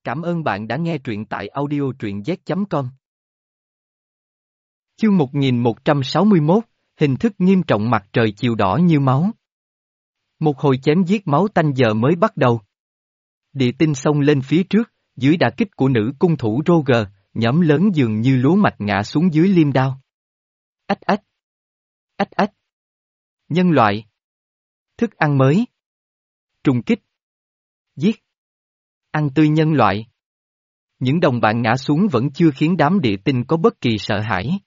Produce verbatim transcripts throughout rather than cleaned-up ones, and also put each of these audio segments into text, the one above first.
Cảm ơn bạn đã nghe truyện tại audio truyện z chấm com. Chương một nghìn một trăm sáu mươi mốt, hình thức nghiêm trọng mặt trời chiều đỏ như máu. Một hồi chém giết máu tanh giờ mới bắt đầu. Địa tinh xông lên phía trước, dưới đả kích của nữ cung thủ Roger, nhóm lớn dường như lúa mạch ngã xuống dưới liêm đao. Ách ách. Ách ách. Nhân loại. Thức ăn mới. Trùng kích. Giết. Ăn tươi nhân loại. Những đồng bạn ngã xuống vẫn chưa khiến đám địa tinh có bất kỳ sợ hãi.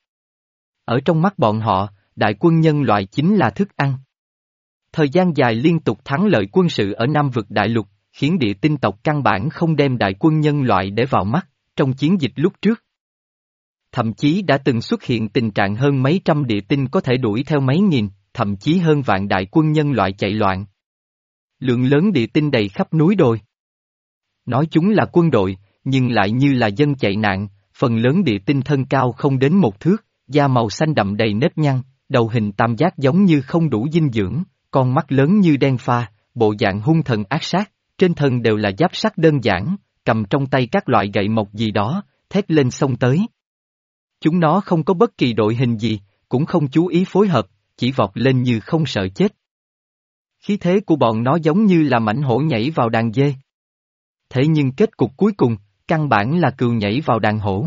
Ở trong mắt bọn họ, đại quân nhân loại chính là thức ăn. Thời gian dài liên tục thắng lợi quân sự ở Nam vực đại lục, khiến địa tinh tộc căn bản không đem đại quân nhân loại để vào mắt, trong chiến dịch lúc trước. Thậm chí đã từng xuất hiện tình trạng hơn mấy trăm địa tinh có thể đuổi theo mấy nghìn, thậm chí hơn vạn đại quân nhân loại chạy loạn. Lượng lớn địa tinh đầy khắp núi đồi. Nói chúng là quân đội, nhưng lại như là dân chạy nạn, phần lớn địa tinh thân cao không đến một thước, da màu xanh đậm đầy nếp nhăn, đầu hình tam giác giống như không đủ dinh dưỡng, con mắt lớn như đen pha, bộ dạng hung thần ác sát, trên thân đều là giáp sắt đơn giản, cầm trong tay các loại gậy mộc gì đó, thét lên xông tới. Chúng nó không có bất kỳ đội hình gì, cũng không chú ý phối hợp, chỉ vọt lên như không sợ chết. Khí thế của bọn nó giống như là mãnh hổ nhảy vào đàn dê. Thế nhưng kết cục cuối cùng, căn bản là cừu nhảy vào đàn hổ.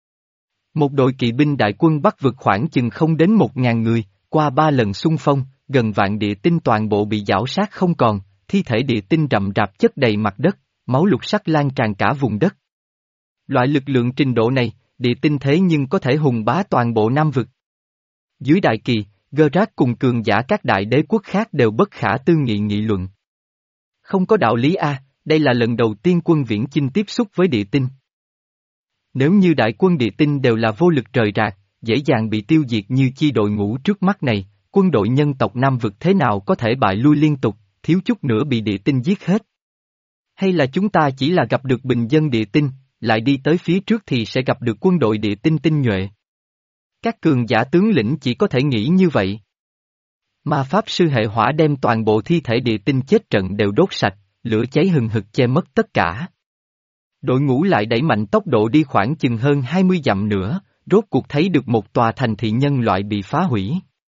Một đội kỵ binh đại quân Bắc vực khoảng chừng không đến một ngàn người, qua ba lần xung phong, gần vạn địa tinh toàn bộ bị giảo sát không còn, thi thể địa tinh rậm rạp chất đầy mặt đất, máu lục sắc lan tràn cả vùng đất. Loại lực lượng trình độ này, địa tinh thế nhưng có thể hùng bá toàn bộ Nam vực. Dưới đại kỳ, Geralt cùng cường giả các đại đế quốc khác đều bất khả tư nghị nghị luận. Không có đạo lý a, đây là lần đầu tiên quân Viễn Chinh tiếp xúc với địa tinh. Nếu như đại quân địa tinh đều là vô lực rời rạc, dễ dàng bị tiêu diệt như chi đội ngũ trước mắt này, quân đội nhân tộc Nam vực thế nào có thể bại lui liên tục, thiếu chút nữa bị địa tinh giết hết. Hay là chúng ta chỉ là gặp được bình dân địa tinh, lại đi tới phía trước thì sẽ gặp được quân đội địa tinh tinh nhuệ. Các cường giả tướng lĩnh chỉ có thể nghĩ như vậy. Ma pháp sư hệ hỏa đem toàn bộ thi thể địa tinh chết trận đều đốt sạch, lửa cháy hừng hực che mất tất cả. Đội ngũ lại đẩy mạnh tốc độ đi khoảng chừng hơn hai mươi dặm nữa, rốt cuộc thấy được một tòa thành thị nhân loại bị phá hủy.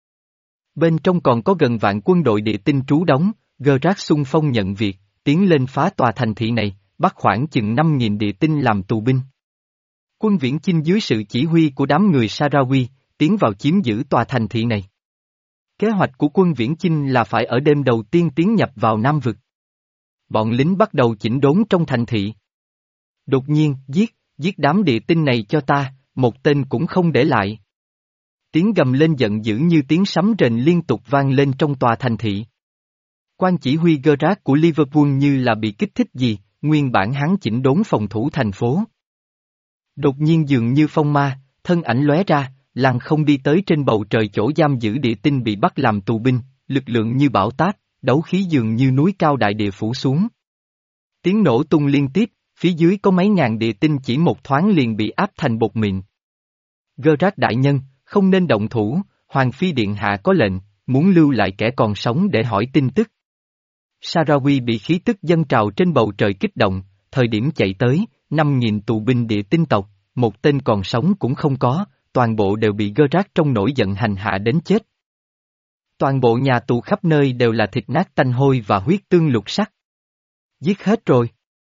Bên trong còn có gần vạn quân đội địa tinh trú đóng, Geralt xung phong nhận việc, tiến lên phá tòa thành thị này, bắt khoảng chừng năm nghìn địa tinh làm tù binh. Quân Viễn Chinh dưới sự chỉ huy của đám người Sarawi, tiến vào chiếm giữ tòa thành thị này. Kế hoạch của quân Viễn Chinh là phải ở đêm đầu tiên tiến nhập vào Nam vực. Bọn lính bắt đầu chỉnh đốn trong thành thị. Đột nhiên, giết, giết đám địa tinh này cho ta, một tên cũng không để lại. Tiếng gầm lên giận dữ như tiếng sấm rền liên tục vang lên trong tòa thành thị. Quan chỉ huy Geralt của Liverpool như là bị kích thích gì, nguyên bản hắn chỉnh đốn phòng thủ thành phố. Đột nhiên dường như phong ma, thân ảnh lóe ra, lăng không đi tới trên bầu trời chỗ giam giữ địa tinh bị bắt làm tù binh, lực lượng như bão táp, đấu khí dường như núi cao đại địa phủ xuống. Tiếng nổ tung liên tiếp, phía dưới có mấy ngàn địa tinh chỉ một thoáng liền bị áp thành bột mịn. Geralt đại nhân, không nên động thủ, Hoàng phi điện hạ có lệnh, muốn lưu lại kẻ còn sống để hỏi tin tức. Sarawi bị khí tức dâng trào trên bầu trời kích động, thời điểm chạy tới, năm nghìn tù binh địa tinh tộc, một tên còn sống cũng không có, toàn bộ đều bị Geralt trong nổi giận hành hạ đến chết. Toàn bộ nhà tù khắp nơi đều là thịt nát tanh hôi và huyết tương lục sắc. Giết hết rồi.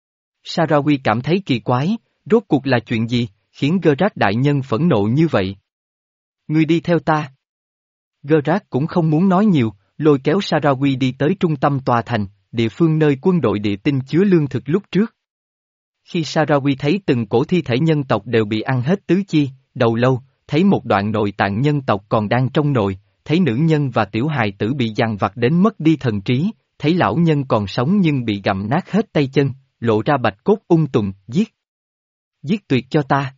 Sarawi cảm thấy kỳ quái, rốt cuộc là chuyện gì, khiến Geralt đại nhân phẫn nộ như vậy? Ngươi đi theo ta. Geralt cũng không muốn nói nhiều, lôi kéo Sarawi đi tới trung tâm tòa thành, địa phương nơi quân đội địa tinh chứa lương thực lúc trước. Khi Sarawi thấy từng cổ thi thể nhân tộc đều bị ăn hết tứ chi, đầu lâu, thấy một đoạn nội tạng nhân tộc còn đang trong nồi, thấy nữ nhân và tiểu hài tử bị dằn vặt đến mất đi thần trí, thấy lão nhân còn sống nhưng bị gặm nát hết tay chân, lộ ra bạch cốt ung tùm, giết. Giết tuyệt cho ta.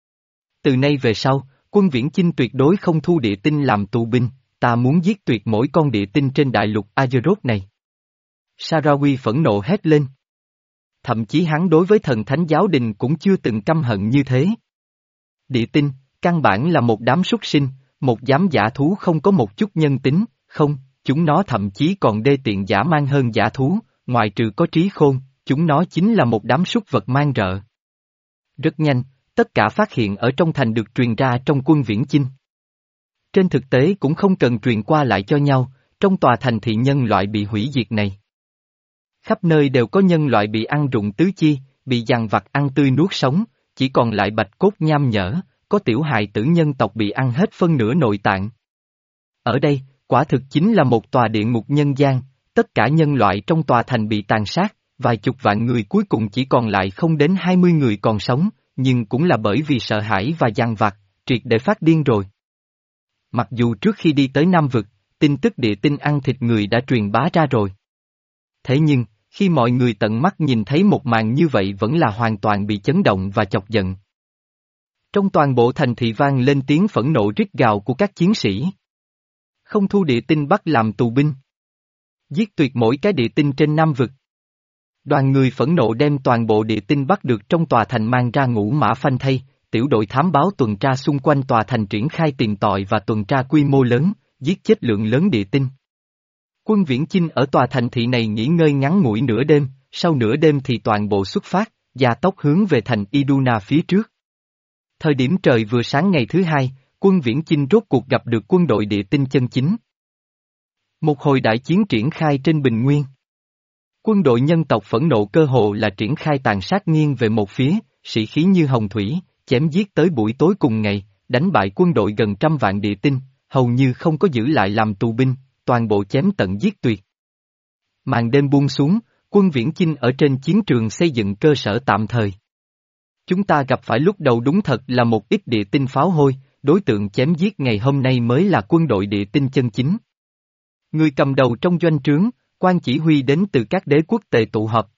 Từ nay về sau, quân Viễn Chinh tuyệt đối không thu địa tinh làm tù binh, ta muốn giết tuyệt mỗi con địa tinh trên đại lục Azeroth này. Sarawi phẫn nộ hét lên. Thậm chí hắn đối với thần thánh giáo đình cũng chưa từng căm hận như thế. Địa tinh, căn bản là một đám súc sinh, một đám dã thú không có một chút nhân tính, không, chúng nó thậm chí còn đê tiện dã man hơn dã thú, ngoài trừ có trí khôn, chúng nó chính là một đám súc vật man rợ. Rất nhanh, tất cả phát hiện ở trong thành được truyền ra trong quân viễn chinh. Trên thực tế cũng không cần truyền qua lại cho nhau, trong tòa thành thị nhân loại bị hủy diệt này. Khắp nơi đều có nhân loại bị ăn rụng tứ chi, bị dằn vặt ăn tươi nuốt sống, chỉ còn lại bạch cốt nham nhở, có tiểu hài tử nhân tộc bị ăn hết phân nửa nội tạng. Ở đây, quả thực chính là một tòa địa ngục nhân gian, tất cả nhân loại trong tòa thành bị tàn sát, vài chục vạn người cuối cùng chỉ còn lại không đến hai mươi người còn sống, nhưng cũng là bởi vì sợ hãi và dằn vặt, triệt để phát điên rồi. Mặc dù trước khi đi tới Nam Vực, tin tức địa tinh ăn thịt người đã truyền bá ra rồi. Thế nhưng, khi mọi người tận mắt nhìn thấy một màn như vậy vẫn là hoàn toàn bị chấn động và chọc giận. Trong toàn bộ thành thị vang lên tiếng phẫn nộ rít gào của các chiến sĩ. Không thu địa tinh bắt làm tù binh. Giết tuyệt mỗi cái địa tinh trên Nam Vực. Đoàn người phẫn nộ đem toàn bộ địa tinh bắt được trong tòa thành mang ra ngũ mã phanh thây, tiểu đội thám báo tuần tra xung quanh tòa thành triển khai tìm tòi và tuần tra quy mô lớn, giết chết lượng lớn địa tinh. Quân viễn chinh ở tòa thành thị này nghỉ ngơi ngắn ngủi nửa đêm, sau nửa đêm thì toàn bộ xuất phát, gia tốc hướng về thành Iduna phía trước. Thời điểm trời vừa sáng ngày thứ hai, quân viễn chinh rốt cuộc gặp được quân đội địa tinh chân chính. Một hồi đại chiến triển khai trên bình nguyên. Quân đội nhân tộc phẫn nộ cơ hồ là triển khai tàn sát nghiêng về một phía, sĩ khí như hồng thủy, chém giết tới buổi tối cùng ngày, đánh bại quân đội gần trăm vạn địa tinh, hầu như không có giữ lại làm tù binh, toàn bộ chém tận giết tuyệt. Màn đêm buông xuống, quân viễn chinh ở trên chiến trường xây dựng cơ sở tạm thời. Chúng ta gặp phải lúc đầu đúng thật là một ít địa tinh pháo hôi, đối tượng chém giết ngày hôm nay mới là quân đội địa tinh chân chính. Người cầm đầu trong doanh trướng, quan chỉ huy đến từ các đế quốc tề tụ họp.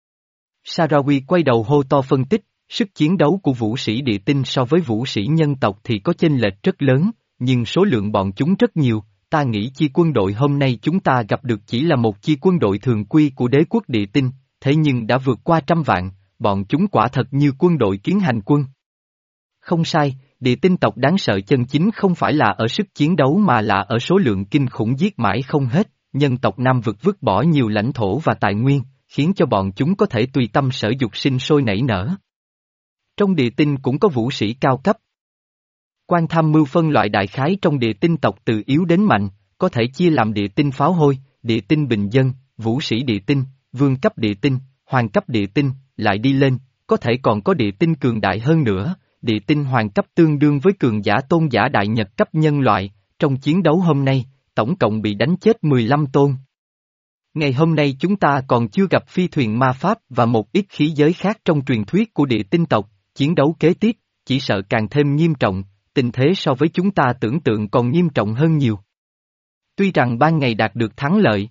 Sarawi quay đầu hô to phân tích, sức chiến đấu của vũ sĩ địa tinh so với vũ sĩ nhân tộc thì có chênh lệch rất lớn, nhưng số lượng bọn chúng rất nhiều, ta nghĩ chi quân đội hôm nay chúng ta gặp được chỉ là một chi quân đội thường quy của đế quốc địa tinh, thế nhưng đã vượt qua trăm vạn, bọn chúng quả thật như quân đội kiến hành quân. Không sai, địa tinh tộc đáng sợ chân chính không phải là ở sức chiến đấu mà là ở số lượng kinh khủng giết mãi không hết, nhân tộc Nam Vực vứt bỏ nhiều lãnh thổ và tài nguyên, khiến cho bọn chúng có thể tùy tâm sở dục sinh sôi nảy nở. Trong địa tinh cũng có vũ sĩ cao cấp. Quan tham mưu phân loại đại khái trong địa tinh tộc từ yếu đến mạnh, có thể chia làm địa tinh pháo hôi, địa tinh bình dân, vũ sĩ địa tinh, vương cấp địa tinh, hoàng cấp địa tinh, lại đi lên, có thể còn có địa tinh cường đại hơn nữa, địa tinh hoàng cấp tương đương với cường giả tôn giả đại nhật cấp nhân loại, trong chiến đấu hôm nay, tổng cộng bị đánh chết mười lăm tôn. Ngày hôm nay chúng ta còn chưa gặp phi thuyền ma pháp và một ít khí giới khác trong truyền thuyết của địa tinh tộc, chiến đấu kế tiếp, chỉ sợ càng thêm nghiêm trọng, tình thế so với chúng ta tưởng tượng còn nghiêm trọng hơn nhiều. Tuy rằng ban ngày đạt được thắng lợi,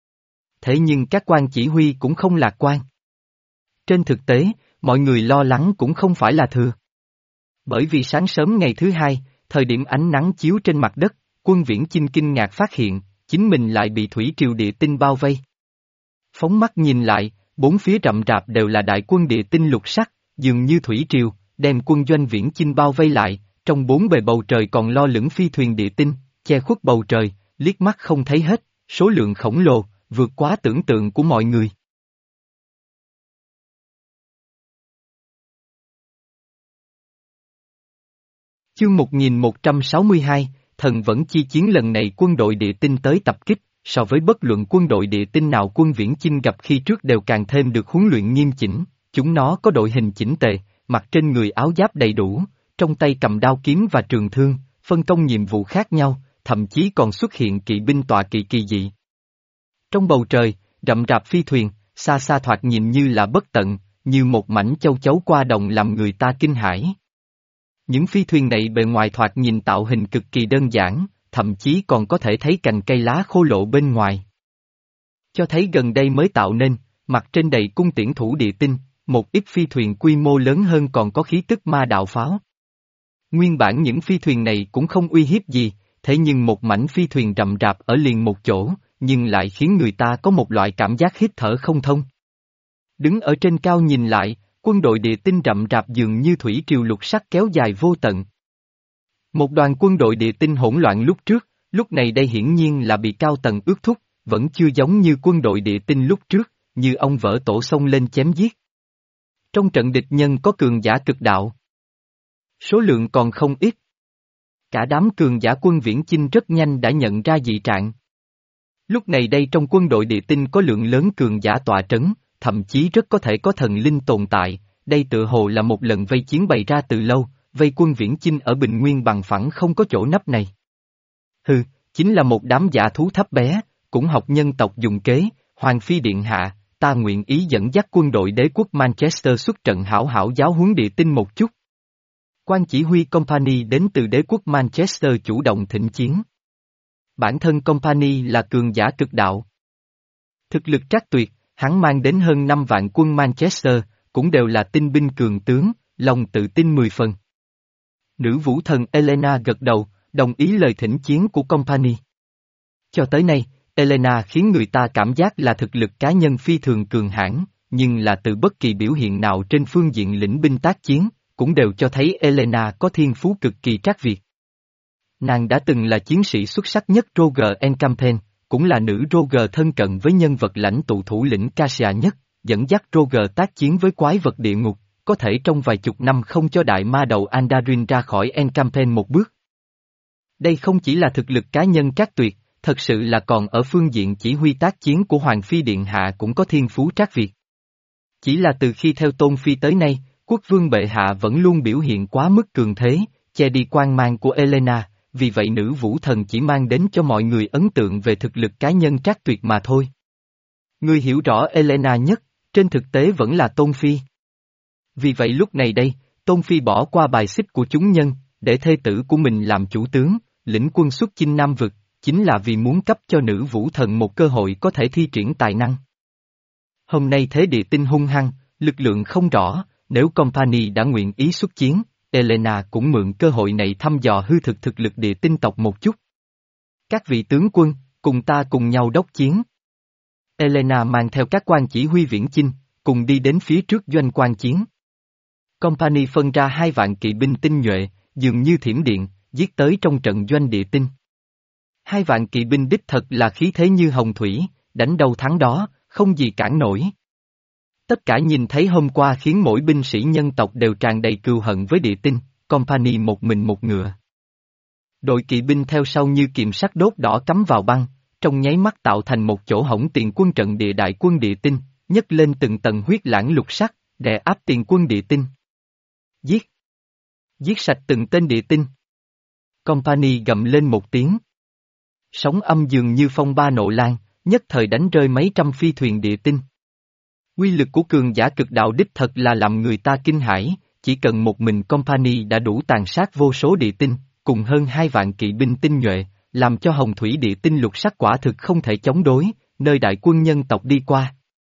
thế nhưng các quan chỉ huy cũng không lạc quan. Trên thực tế, mọi người lo lắng cũng không phải là thừa. Bởi vì sáng sớm ngày thứ hai, thời điểm ánh nắng chiếu trên mặt đất, quân viễn chinh kinh ngạc phát hiện, chính mình lại bị thủy triều địa tinh bao vây. Phóng mắt nhìn lại, bốn phía rậm rạp đều là đại quân địa tinh lục sắc, dường như thủy triều, đem quân doanh viễn chinh bao vây lại, trong bốn bề bầu trời còn lo lửng phi thuyền địa tinh, che khuất bầu trời, liếc mắt không thấy hết, số lượng khổng lồ, vượt quá tưởng tượng của mọi người. Chương một nghìn một trăm sáu mươi hai, thần vẫn chi chiến lần này quân đội địa tinh tới tập kích, so với bất luận quân đội địa tinh nào quân viễn chinh gặp khi trước đều càng thêm được huấn luyện nghiêm chỉnh, chúng nó có đội hình chỉnh tề, mặc trên người áo giáp đầy đủ, trong tay cầm đao kiếm và trường thương, phân công nhiệm vụ khác nhau, thậm chí còn xuất hiện kỵ binh tọa kỵ kỳ dị. Trong bầu trời, rậm rạp phi thuyền, xa xa thoạt nhìn như là bất tận, như một mảnh châu chấu qua đồng làm người ta kinh hãi. Những phi thuyền này bề ngoài thoạt nhìn tạo hình cực kỳ đơn giản, thậm chí còn có thể thấy cành cây lá khô lộ bên ngoài. Cho thấy gần đây mới tạo nên, mặt trên đầy cung tiễn thủ địa tinh, một ít phi thuyền quy mô lớn hơn còn có khí tức ma đạo pháo. Nguyên bản những phi thuyền này cũng không uy hiếp gì, thế nhưng một mảnh phi thuyền rậm rạp ở liền một chỗ, nhưng lại khiến người ta có một loại cảm giác hít thở không thông. Đứng ở trên cao nhìn lại, quân đội địa tinh rậm rạp dường như thủy triều lục sắc kéo dài vô tận. Một đoàn quân đội địa tinh hỗn loạn lúc trước, lúc này đây hiển nhiên là bị cao tầng ước thúc, vẫn chưa giống như quân đội địa tinh lúc trước, như ông vỡ tổ xông lên chém giết. Trong trận địch nhân có cường giả cực đạo. Số lượng còn không ít. Cả đám cường giả quân viễn chinh rất nhanh đã nhận ra dị trạng. Lúc này đây trong quân đội địa tinh có lượng lớn cường giả tọa trấn, thậm chí rất có thể có thần linh tồn tại, đây tựa hồ là một lần vây chiến bày ra từ lâu, vây quân viễn chinh ở Bình Nguyên bằng phẳng không có chỗ nấp này. Hừ, chính là một đám giả thú thấp bé, cũng học nhân tộc dùng kế, Hoàng Phi Điện Hạ, ta nguyện ý dẫn dắt quân đội đế quốc Manchester xuất trận hảo hảo giáo huấn địa tinh một chút. Quan chỉ huy Company đến từ đế quốc Manchester chủ động thỉnh chiến. Bản thân Company là cường giả cực đạo. Thực lực trắc tuyệt, hắn mang đến hơn năm vạn quân Manchester, cũng đều là tinh binh cường tướng, lòng tự tin mười phần. Nữ vũ thần Elena gật đầu, đồng ý lời thỉnh chiến của Company. Cho tới nay, Elena khiến người ta cảm giác là thực lực cá nhân phi thường cường hãn, nhưng là từ bất kỳ biểu hiện nào trên phương diện lĩnh binh tác chiến, cũng đều cho thấy Elena có thiên phú cực kỳ trắc việt. Nàng đã từng là chiến sĩ xuất sắc nhất Roger and Campaign, cũng là nữ Roger thân cận với nhân vật lãnh tụ thủ lĩnh Cassia nhất, dẫn dắt Roger tác chiến với quái vật địa ngục, có thể trong vài chục năm không cho đại ma đầu Andarin ra khỏi and Campaign một bước. Đây không chỉ là thực lực cá nhân trác tuyệt, thật sự là còn ở phương diện chỉ huy tác chiến của Hoàng Phi Điện Hạ cũng có thiên phú trác việt. Chỉ là từ khi theo Tôn Phi tới nay, quốc vương bệ hạ vẫn luôn biểu hiện quá mức cường thế, che đi quang mang của Elena, vì vậy nữ vũ thần chỉ mang đến cho mọi người ấn tượng về thực lực cá nhân trác tuyệt mà thôi. Người hiểu rõ Elena nhất, trên thực tế vẫn là Tôn Phi. Vì vậy lúc này đây, Tôn Phi bỏ qua bài xích của chúng nhân, để thê tử của mình làm chủ tướng, lĩnh quân xuất chinh Nam Vực, chính là vì muốn cấp cho nữ vũ thần một cơ hội có thể thi triển tài năng. Hôm nay thế địa tinh hung hăng, lực lượng không rõ, nếu Company đã nguyện ý xuất chiến, Elena cũng mượn cơ hội này thăm dò hư thực thực lực địa tinh tộc một chút. Các vị tướng quân, cùng ta cùng nhau đốc chiến. Elena mang theo các quan chỉ huy viễn chinh, cùng đi đến phía trước doanh quan chiến. Company phân ra hai vạn kỵ binh tinh nhuệ, dường như thiểm điện, giết tới trong trận doanh địa tinh. Hai vạn kỵ binh đích thật là khí thế như hồng thủy, đánh đâu thắng đó, không gì cản nổi. Tất cả nhìn thấy hôm qua khiến mỗi binh sĩ nhân tộc đều tràn đầy cừu hận với địa tinh, Company một mình một ngựa. Đội kỵ binh theo sau như kiềm sắt đốt đỏ cắm vào băng, trong nháy mắt tạo thành một chỗ hổng tiền quân trận địa đại quân địa tinh, nhấc lên từng tầng huyết lãng lục sắc, đè áp tiền quân địa tinh. Giết! Giết sạch từng tên địa tinh. Company gầm lên một tiếng. Sóng âm dường như phong ba nộ lan, nhất thời đánh rơi mấy trăm phi thuyền địa tinh. Uy lực của cường giả cực đạo đích thật là làm người ta kinh hãi, chỉ cần một mình Company đã đủ tàn sát vô số địa tinh, cùng hơn hai vạn kỵ binh tinh nhuệ, làm cho hồng thủy địa tinh lục sắc quả thực không thể chống đối, nơi đại quân nhân tộc đi qua.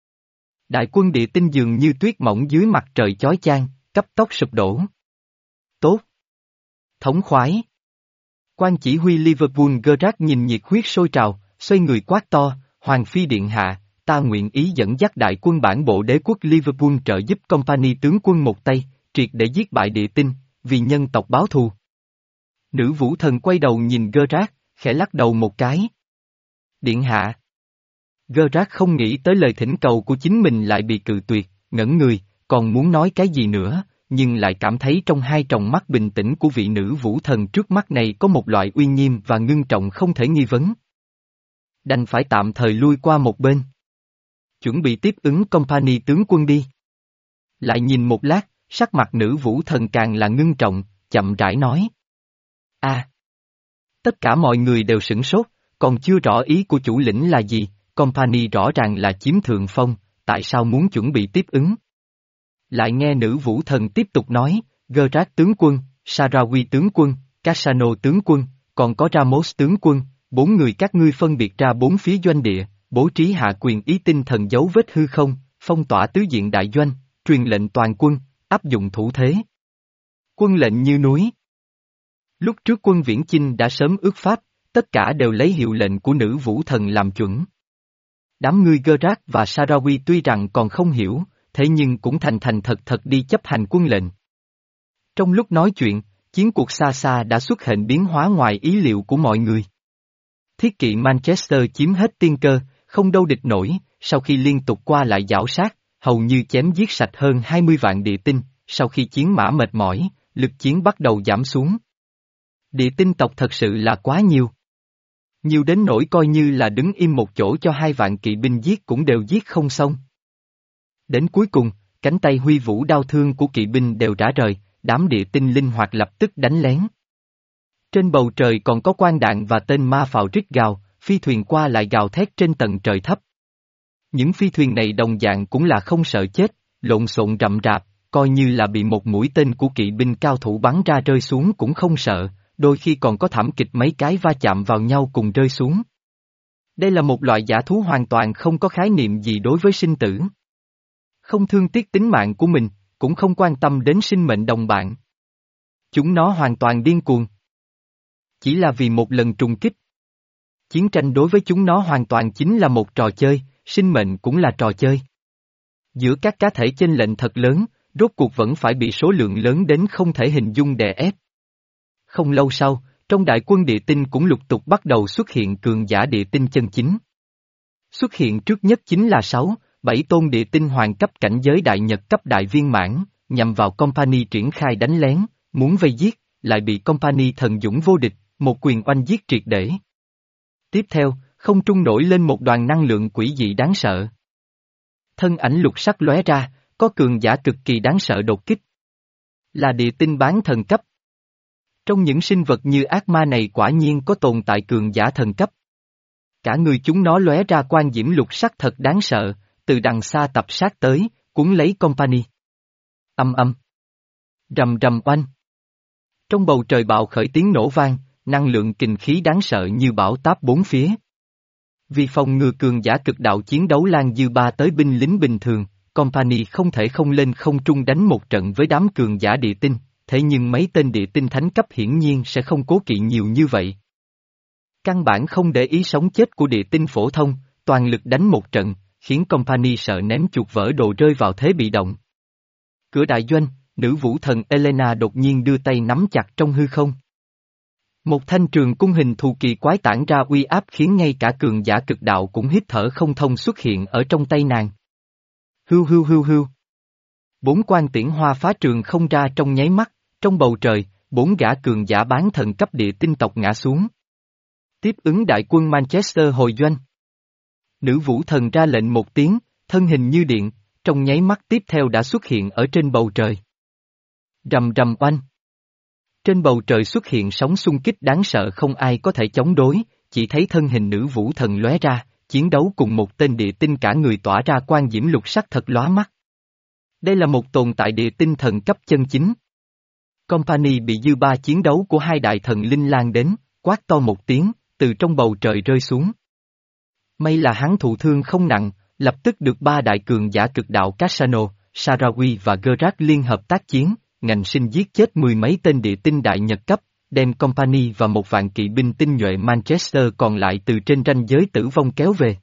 Đại quân địa tinh dường như tuyết mỏng dưới mặt trời chói chang, cấp tốc sụp đổ. Tốt! Thống khoái! Quan chỉ huy Liverpool Gerrard nhìn nhiệt huyết sôi trào, xoay người quát to, Hoàng Phi Điện Hạ, ta nguyện ý dẫn dắt đại quân bản bộ đế quốc Liverpool trợ giúp Company tướng quân một tay, triệt để giết bại địa tinh, vì nhân tộc báo thù. Nữ vũ thần quay đầu nhìn Gerrard, khẽ lắc đầu một cái. Điện Hạ! Gerrard không nghĩ tới lời thỉnh cầu của chính mình lại bị cự tuyệt, ngẩn người, còn muốn nói cái gì nữa, nhưng lại cảm thấy trong hai tròng mắt bình tĩnh của vị nữ vũ thần trước mắt này có một loại uy nghiêm và ngưng trọng không thể nghi vấn. Đành phải tạm thời lui qua một bên. Chuẩn bị tiếp ứng Company tướng quân đi. Lại nhìn một lát, sắc mặt nữ vũ thần càng là ngưng trọng, chậm rãi nói. A, à, tất cả mọi người đều sửng sốt, còn chưa rõ ý của chủ lĩnh là gì, Company rõ ràng là chiếm thượng phong, tại sao muốn chuẩn bị tiếp ứng? Lại nghe nữ vũ thần tiếp tục nói, Gerrard tướng quân, Sarawi tướng quân, Cassano tướng quân, còn có Ramos tướng quân, bốn người các ngươi phân biệt ra bốn phía doanh địa, bố trí hạ quyền ý tinh thần dấu vết hư không, phong tỏa tứ diện đại doanh, truyền lệnh toàn quân, áp dụng thủ thế. Quân lệnh như núi. Lúc trước quân viễn chinh đã sớm ước pháp, tất cả đều lấy hiệu lệnh của nữ vũ thần làm chuẩn. Đám ngươi Gerrard và Sarawi tuy rằng còn không hiểu, thế nhưng cũng thành thành thật thật đi chấp hành quân lệnh. Trong lúc nói chuyện, chiến cuộc xa xa đã xuất hiện biến hóa ngoài ý liệu của mọi người. Thiết kỵ Manchester chiếm hết tiên cơ, không đâu địch nổi, sau khi liên tục qua lại giảo sát, hầu như chém giết sạch hơn hai mươi vạn địa tinh, sau khi chiến mã mệt mỏi, lực chiến bắt đầu giảm xuống. Địa tinh tộc thật sự là quá nhiều. Nhiều đến nỗi coi như là đứng im một chỗ cho hai vạn kỵ binh giết cũng đều giết không xong. Đến cuối cùng, cánh tay huy vũ đao thương của kỵ binh đều rã rời, đám địa tinh linh hoạt lập tức đánh lén. Trên bầu trời còn có quang đạn và tên ma phào rít gào, phi thuyền qua lại gào thét trên tầng trời thấp. Những phi thuyền này đồng dạng cũng là không sợ chết, lộn xộn rậm rạp, coi như là bị một mũi tên của kỵ binh cao thủ bắn ra rơi xuống cũng không sợ, đôi khi còn có thảm kịch mấy cái va chạm vào nhau cùng rơi xuống. Đây là một loại dã thú hoàn toàn không có khái niệm gì đối với sinh tử. Không thương tiếc tính mạng của mình, cũng không quan tâm đến sinh mệnh đồng bạn. Chúng nó hoàn toàn điên cuồng. Chỉ là vì một lần trùng kích. Chiến tranh đối với chúng nó hoàn toàn chính là một trò chơi, sinh mệnh cũng là trò chơi. Giữa các cá thể chênh lệch thật lớn, rốt cuộc vẫn phải bị số lượng lớn đến không thể hình dung đè ép. Không lâu sau, trong đại quân địa tinh cũng lục tục bắt đầu xuất hiện cường giả địa tinh chân chính. Xuất hiện trước nhất chính là sáu, bảy tôn địa tinh hoàng cấp cảnh giới đại nhật cấp đại viên mãn, nhằm vào company triển khai đánh lén, muốn vây giết, lại bị company thần dũng vô địch, một quyền oanh giết triệt để. Tiếp theo, không trung nổi lên một đoàn năng lượng quỷ dị đáng sợ. Thân ảnh lục sắc lóe ra, có cường giả cực kỳ đáng sợ đột kích. Là địa tinh bán thần cấp. Trong những sinh vật như ác ma này quả nhiên có tồn tại cường giả thần cấp. Cả người chúng nó lóe ra quang diễm lục sắc thật đáng sợ, từ đằng xa tập sát tới, cuốn lấy company. Âm âm. Rầm rầm oanh. Trong bầu trời bạo khởi tiếng nổ vang, năng lượng kình khí đáng sợ như bão táp bốn phía. Vì phòng ngừa cường giả cực đạo chiến đấu lan dư ba tới binh lính bình thường, company không thể không lên không trung đánh một trận với đám cường giả địa tinh, thế nhưng mấy tên địa tinh thánh cấp hiển nhiên sẽ không cố kỵ nhiều như vậy. Căn bản không để ý sống chết của địa tinh phổ thông, toàn lực đánh một trận, khiến company sợ ném chuột vỡ đồ rơi vào thế bị động. Cửa đại doanh, nữ vũ thần Elena đột nhiên đưa tay nắm chặt trong hư không. Một thanh trường cung hình thù kỳ quái tản ra uy áp khiến ngay cả cường giả cực đạo cũng hít thở không thông xuất hiện ở trong tay nàng. Hưu hưu hưu hưu. Bốn quan tiễn hoa phá trường không ra trong nháy mắt, trong bầu trời, bốn gã cường giả bán thần cấp địa tinh tộc ngã xuống. Tiếp ứng đại quân Manchester hồi doanh. Nữ vũ thần ra lệnh một tiếng, thân hình như điện, trong nháy mắt tiếp theo đã xuất hiện ở trên bầu trời. Rầm rầm oanh. Trên bầu trời xuất hiện sóng xung kích đáng sợ không ai có thể chống đối, chỉ thấy thân hình nữ vũ thần lóe ra, chiến đấu cùng một tên địa tinh cả người tỏa ra quang diễm lục sắc thật lóa mắt. Đây là một tồn tại địa tinh thần cấp chân chính. Company bị dư ba chiến đấu của hai đại thần linh lan đến, quát to một tiếng, từ trong bầu trời rơi xuống. May là hắn thụ thương không nặng, lập tức được ba đại cường giả cực đạo Cassano, Sarawi và Gerard liên hợp tác chiến, ngành sinh giết chết mười mấy tên địa tinh đại nhật cấp, đem company và một vạn kỵ binh tinh nhuệ Manchester còn lại từ trên ranh giới tử vong kéo về.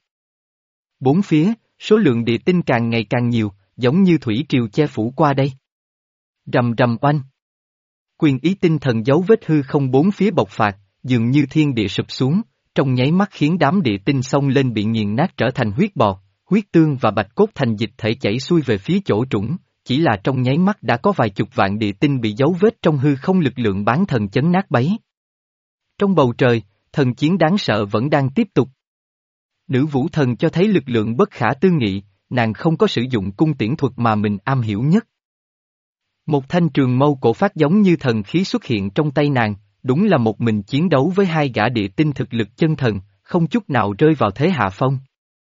Bốn phía, số lượng địa tinh càng ngày càng nhiều, giống như thủy triều che phủ qua đây. Rầm rầm oanh. Quyền ý tinh thần dấu vết hư không bốn phía bộc phạt, dường như thiên địa sụp xuống, trong nháy mắt khiến đám địa tinh xông lên bị nghiền nát trở thành huyết bọt, huyết tương và bạch cốt thành dịch thể chảy xuôi về phía chỗ trũng, chỉ là trong nháy mắt đã có vài chục vạn địa tinh bị dấu vết trong hư không lực lượng bán thần chấn nát bấy. Trong bầu trời, thần chiến đáng sợ vẫn đang tiếp tục. Nữ vũ thần cho thấy lực lượng bất khả tư nghị, nàng không có sử dụng cung tiễn thuật mà mình am hiểu nhất. Một thanh trường mâu cổ phát giống như thần khí xuất hiện trong tay nàng, đúng là một mình chiến đấu với hai gã địa tinh thực lực chân thần, không chút nào rơi vào thế hạ phong.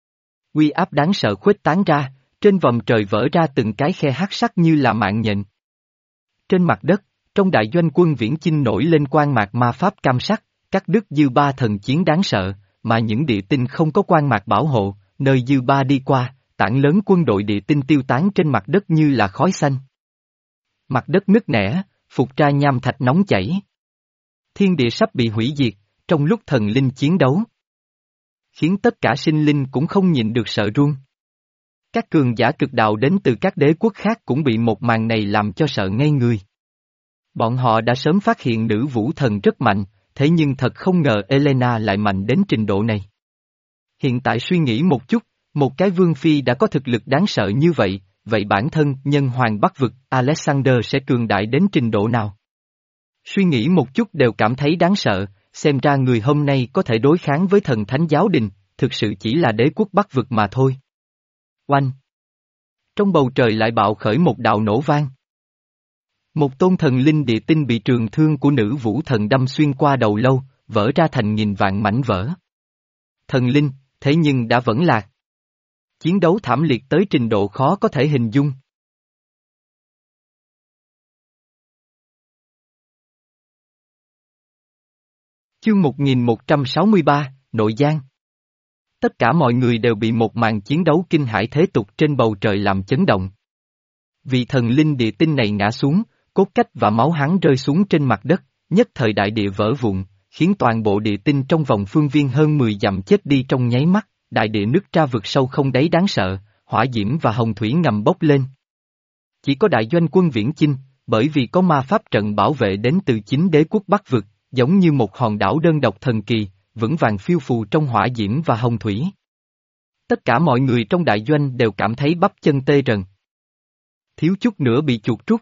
Uy áp đáng sợ khuếch tán ra, trên vòm trời vỡ ra từng cái khe hắc sắc như là mạng nhện. Trên mặt đất, trong đại doanh quân viễn chinh nổi lên quang mạc ma pháp cam sắc, cắt đứt dư ba thần chiến đáng sợ, mà những địa tinh không có quang mạc bảo hộ, nơi dư ba đi qua, tảng lớn quân đội địa tinh tiêu tán trên mặt đất như là khói xanh. Mặt đất nứt nẻ, phục ra nham thạch nóng chảy. Thiên địa sắp bị hủy diệt, trong lúc thần linh chiến đấu. Khiến tất cả sinh linh cũng không nhịn được sợ run. Các cường giả cực đạo đến từ các đế quốc khác cũng bị một màn này làm cho sợ ngây người. Bọn họ đã sớm phát hiện nữ vũ thần rất mạnh, thế nhưng thật không ngờ Elena lại mạnh đến trình độ này. Hiện tại suy nghĩ một chút, Một cái vương phi đã có thực lực đáng sợ như vậy, vậy bản thân nhân hoàng Bắc vực Alexander sẽ cường đại đến trình độ nào? Suy nghĩ một chút đều cảm thấy đáng sợ, xem ra người hôm nay có thể đối kháng với thần thánh giáo đình, thực sự chỉ là đế quốc Bắc vực mà thôi. Oanh! Trong bầu trời lại bạo khởi một đạo nổ vang. Một tôn thần linh địa tinh bị trường thương của nữ vũ thần đâm xuyên qua đầu lâu, vỡ ra thành nghìn vạn mảnh vỡ. Thần linh, thế nhưng đã vẫn lạc. Chiến đấu thảm liệt tới trình độ khó có thể hình dung. Chương một nghìn một trăm sáu mươi ba, Nội Giang. Tất cả mọi người đều bị một màn chiến đấu kinh hãi thế tục trên bầu trời làm chấn động. Vị thần linh địa tinh này ngã xuống, cốt cách và máu hắn rơi xuống trên mặt đất, nhất thời đại địa vỡ vụn, khiến toàn bộ địa tinh trong vòng phương viên hơn mười dặm chết đi trong nháy mắt, đại địa nứt ra vực sâu không đáy đáng sợ, hỏa diễm và hồng thủy ngầm bốc lên. Chỉ có đại doanh quân viễn chinh, bởi vì có ma pháp trận bảo vệ đến từ chính đế quốc Bắc vực, giống như một hòn đảo đơn độc thần kỳ, vững vàng phiêu phù trong hỏa diễm và hồng thủy. Tất cả mọi người trong đại doanh đều cảm thấy bắp chân tê rần. Thiếu chút nữa bị chuột rút.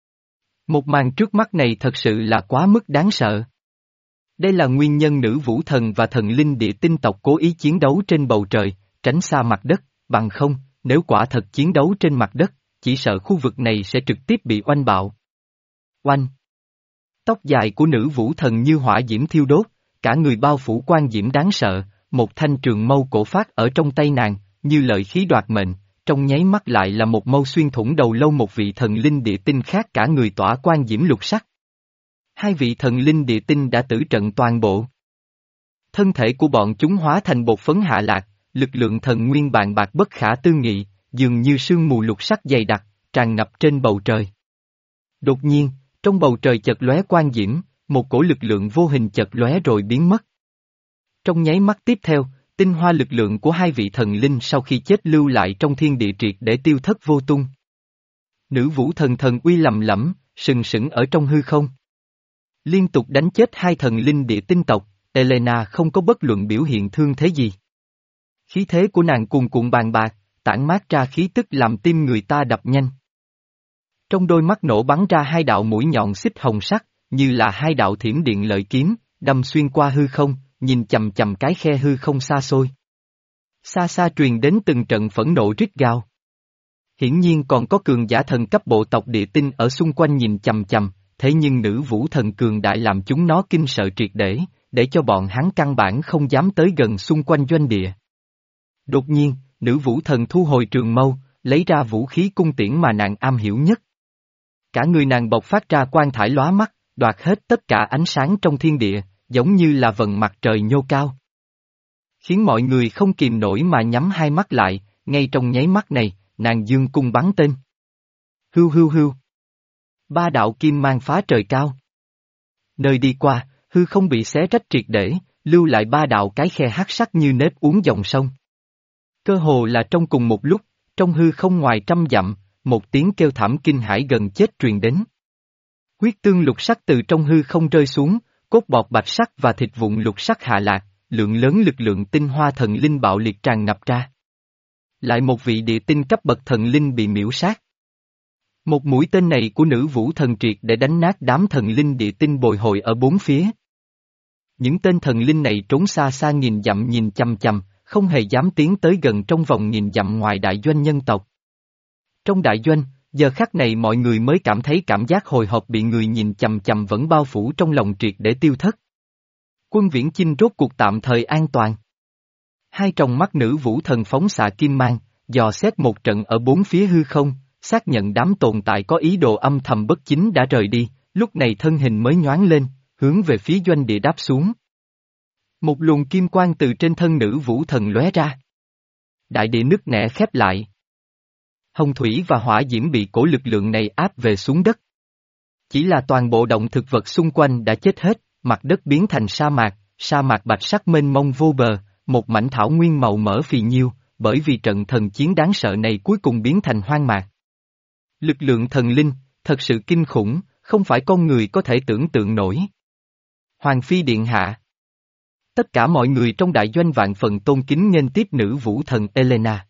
Một màn trước mắt này thật sự là quá mức đáng sợ. Đây là nguyên nhân nữ vũ thần và thần linh địa tinh tộc cố ý chiến đấu trên bầu trời, tránh xa mặt đất, bằng không, nếu quả thật chiến đấu trên mặt đất, chỉ sợ khu vực này sẽ trực tiếp bị oanh bạo. Oanh! Tóc dài của nữ vũ thần như hỏa diễm thiêu đốt, cả người bao phủ quang diễm đáng sợ, một thanh trường mâu cổ phát ở trong tay nàng, như lợi khí đoạt mệnh, trong nháy mắt lại là một mâu xuyên thủng đầu lâu một vị thần linh địa tinh khác, cả người tỏa quang diễm lục sắc. Hai vị thần linh địa tinh đã tử trận toàn bộ. Thân thể của bọn chúng hóa thành bột phấn hạ lạc, lực lượng thần nguyên bàn bạc bất khả tư nghị, dường như sương mù lục sắc dày đặc, tràn ngập trên bầu trời. Đột nhiên, trong bầu trời chợt lóe quang diễm, một cổ lực lượng vô hình chợt lóe rồi biến mất. Trong nháy mắt tiếp theo, tinh hoa lực lượng của hai vị thần linh sau khi chết lưu lại trong thiên địa triệt để tiêu thất vô tung. Nữ vũ thần thần uy lầm lẫm, sừng sững ở trong hư không. Liên tục đánh chết hai thần linh địa tinh tộc, Elena không có bất luận biểu hiện thương thế gì. Khí thế của nàng cuồn cuộn bàn bạc, tản mát ra khí tức làm tim người ta đập nhanh. Trong đôi mắt nổ bắn ra hai đạo mũi nhọn xích hồng sắc, như là hai đạo thiểm điện lợi kiếm, đâm xuyên qua hư không, nhìn chầm chầm cái khe hư không xa xôi. Xa xa truyền đến từng trận phẫn nộ rít gào. Hiển nhiên còn có cường giả thần cấp bộ tộc địa tinh ở xung quanh nhìn chầm chầm, thế nhưng nữ vũ thần cường đại làm chúng nó kinh sợ triệt để, để cho bọn hắn căn bản không dám tới gần xung quanh doanh địa. Đột nhiên, nữ vũ thần thu hồi trường mâu, lấy ra vũ khí cung tiễn mà nàng am hiểu nhất. Cả người nàng bộc phát ra quang thải lóa mắt, đoạt hết tất cả ánh sáng trong thiên địa, giống như là vầng mặt trời nhô cao. Khiến mọi người không kìm nổi mà nhắm hai mắt lại, ngay trong nháy mắt này, nàng dương cung bắn tên. Hưu hưu hưu. Ba đạo kim mang phá trời cao. Nơi đi qua, hư không bị xé rách triệt để, lưu lại ba đạo cái khe hắc sắc như nếp uốn dòng sông. Cơ hồ là trong cùng một lúc, trong hư không ngoài trăm dặm, một tiếng kêu thảm kinh hãi gần chết truyền đến. Huyết tương lục sắc từ trong hư không rơi xuống, cốt bọt bạch sắc và thịt vụn lục sắc hạ lạc, lượng lớn lực lượng tinh hoa thần linh bạo liệt tràn ngập ra. Lại một vị địa tinh cấp bậc thần linh bị miễu sát. Một mũi tên này của nữ vũ thần triệt để đánh nát đám thần linh địa tinh bồi hồi ở bốn phía. Những tên thần linh này trốn xa xa nghìn dặm nhìn chằm chằm, không hề dám tiến tới gần trong vòng nghìn dặm ngoài đại doanh nhân tộc. Trong đại doanh, giờ khắc này mọi người mới cảm thấy cảm giác hồi hộp bị người nhìn chằm chằm vẫn bao phủ trong lòng triệt để tiêu thất. Quân viễn chinh rốt cuộc tạm thời an toàn. Hai tròng mắt nữ vũ thần phóng xạ kim mang, dò xét một trận ở bốn phía hư không, xác nhận đám tồn tại có ý đồ âm thầm bất chính đã rời đi, lúc này thân hình mới nhoáng lên, hướng về phía doanh địa đáp xuống. Một luồng kim quang từ trên thân nữ vũ thần lóe ra. Đại địa nứt nẻ khép lại. Hồng thủy và hỏa diễm bị cổ lực lượng này áp về xuống đất. Chỉ là toàn bộ động thực vật xung quanh đã chết hết, mặt đất biến thành sa mạc, sa mạc bạch sắc mênh mông vô bờ, một mảnh thảo nguyên màu mỡ phì nhiêu, bởi vì trận thần chiến đáng sợ này cuối cùng biến thành hoang mạc. Lực lượng thần linh, thật sự kinh khủng, không phải con người có thể tưởng tượng nổi. Hoàng phi điện hạ. Tất cả mọi người trong đại doanh vạn phần tôn kính nghênh tiếp nữ vũ thần Elena.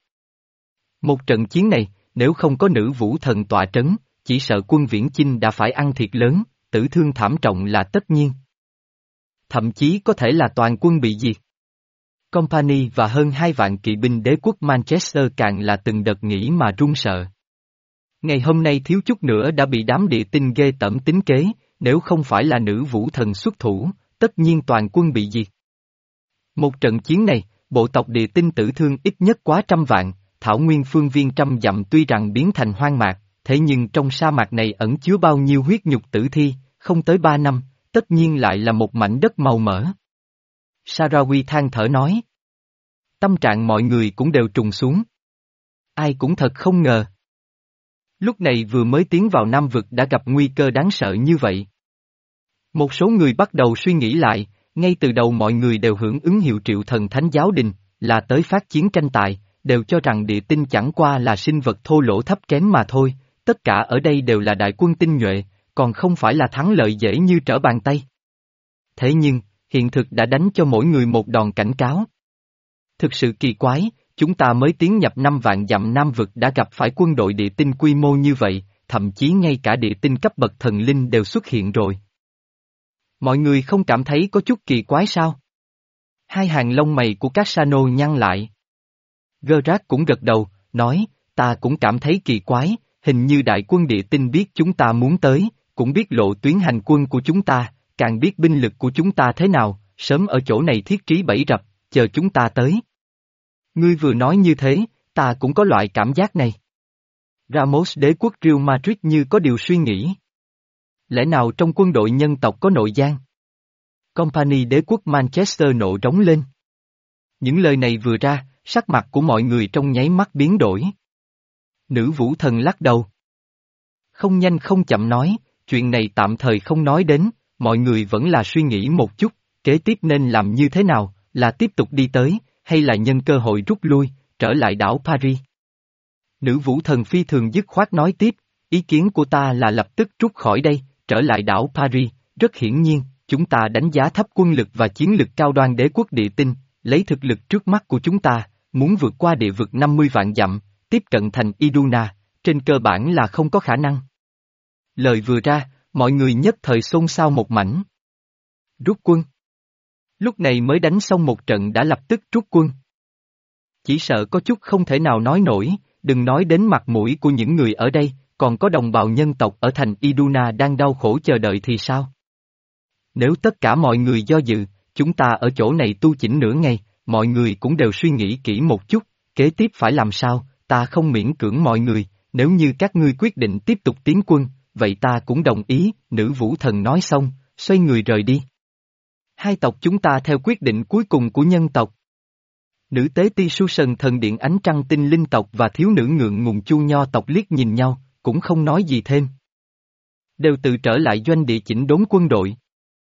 Một trận chiến này, nếu không có nữ vũ thần tọa trấn, chỉ sợ quân Viễn Chinh đã phải ăn thiệt lớn, tử thương thảm trọng là tất nhiên. Thậm chí có thể là toàn quân bị diệt. Company và hơn hai vạn kỵ binh đế quốc Manchester càng là từng đợt nghĩ mà run sợ. Ngày hôm nay thiếu chút nữa đã bị đám địa tinh ghê tởm tính kế, nếu không phải là nữ vũ thần xuất thủ, tất nhiên toàn quân bị diệt. Một trận chiến này, bộ tộc địa tinh tử thương ít nhất quá trăm vạn, thảo nguyên phương viên trăm dặm tuy rằng biến thành hoang mạc, thế nhưng trong sa mạc này ẩn chứa bao nhiêu huyết nhục tử thi, không tới ba năm, tất nhiên lại là một mảnh đất màu mỡ. Sarawi than thở nói. Tâm trạng mọi người cũng đều trùng xuống. Ai cũng thật không ngờ. Lúc này vừa mới tiến vào Nam vực đã gặp nguy cơ đáng sợ như vậy. Một số người bắt đầu suy nghĩ lại, ngay từ đầu mọi người đều hưởng ứng hiệu triệu thần thánh giáo đình, là tới phát chiến tranh tài, đều cho rằng địa tinh chẳng qua là sinh vật thô lỗ thấp kém mà thôi, tất cả ở đây đều là đại quân tinh nhuệ, còn không phải là thắng lợi dễ như trở bàn tay. Thế nhưng, hiện thực đã đánh cho mỗi người một đòn cảnh cáo. Thực sự kỳ quái, chúng ta mới tiến nhập năm vạn dặm Nam vực đã gặp phải quân đội địa tinh quy mô như vậy, thậm chí ngay cả địa tinh cấp bậc thần linh đều xuất hiện rồi. Mọi người không cảm thấy có chút kỳ quái sao? Hai hàng lông mày của các Sano nhăn lại. Gerard cũng gật đầu, nói, ta cũng cảm thấy kỳ quái, hình như đại quân địa tinh biết chúng ta muốn tới, cũng biết lộ tuyến hành quân của chúng ta, càng biết binh lực của chúng ta thế nào, sớm ở chỗ này thiết trí bẫy rập, chờ chúng ta tới. Ngươi vừa nói như thế, ta cũng có loại cảm giác này. Ramos đế quốc Real Madrid như có điều suy nghĩ. Lẽ nào trong quân đội nhân tộc có nội gian? Company đế quốc Manchester nộ trống lên. Những lời này vừa ra, sắc mặt của mọi người trong nháy mắt biến đổi. Nữ vũ thần lắc đầu. Không nhanh không chậm nói, chuyện này tạm thời không nói đến, mọi người vẫn là suy nghĩ một chút, kế tiếp nên làm như thế nào, là tiếp tục đi tới, hay là nhân cơ hội rút lui, trở lại đảo Paris. Nữ vũ thần phi thường dứt khoát nói tiếp, ý kiến của ta là lập tức rút khỏi đây, trở lại đảo Paris, rất hiển nhiên, chúng ta đánh giá thấp quân lực và chiến lực cao đoan đế quốc địa tinh, lấy thực lực trước mắt của chúng ta, muốn vượt qua địa vực năm mươi vạn dặm, tiếp cận thành Iduna, trên cơ bản là không có khả năng. Lời vừa ra, mọi người nhất thời xôn xao một mảnh. Rút quân. Lúc này mới đánh xong một trận đã lập tức rút quân. Chỉ sợ có chút không thể nào nói nổi, đừng nói đến mặt mũi của những người ở đây, còn có đồng bào nhân tộc ở thành Iduna đang đau khổ chờ đợi thì sao? Nếu tất cả mọi người do dự, chúng ta ở chỗ này tu chỉnh nửa ngày, mọi người cũng đều suy nghĩ kỹ một chút, kế tiếp phải làm sao, ta không miễn cưỡng mọi người, nếu như các ngươi quyết định tiếp tục tiến quân, vậy ta cũng đồng ý, nữ vũ thần nói xong, xoay người rời đi. Hai tộc chúng ta theo quyết định cuối cùng của nhân tộc. Nữ tế ti su sần thần điện ánh trăng tinh linh tộc và thiếu nữ ngượng ngùng chu nho tộc liếc nhìn nhau, cũng không nói gì thêm. Đều tự trở lại doanh địa chỉnh đốn quân đội.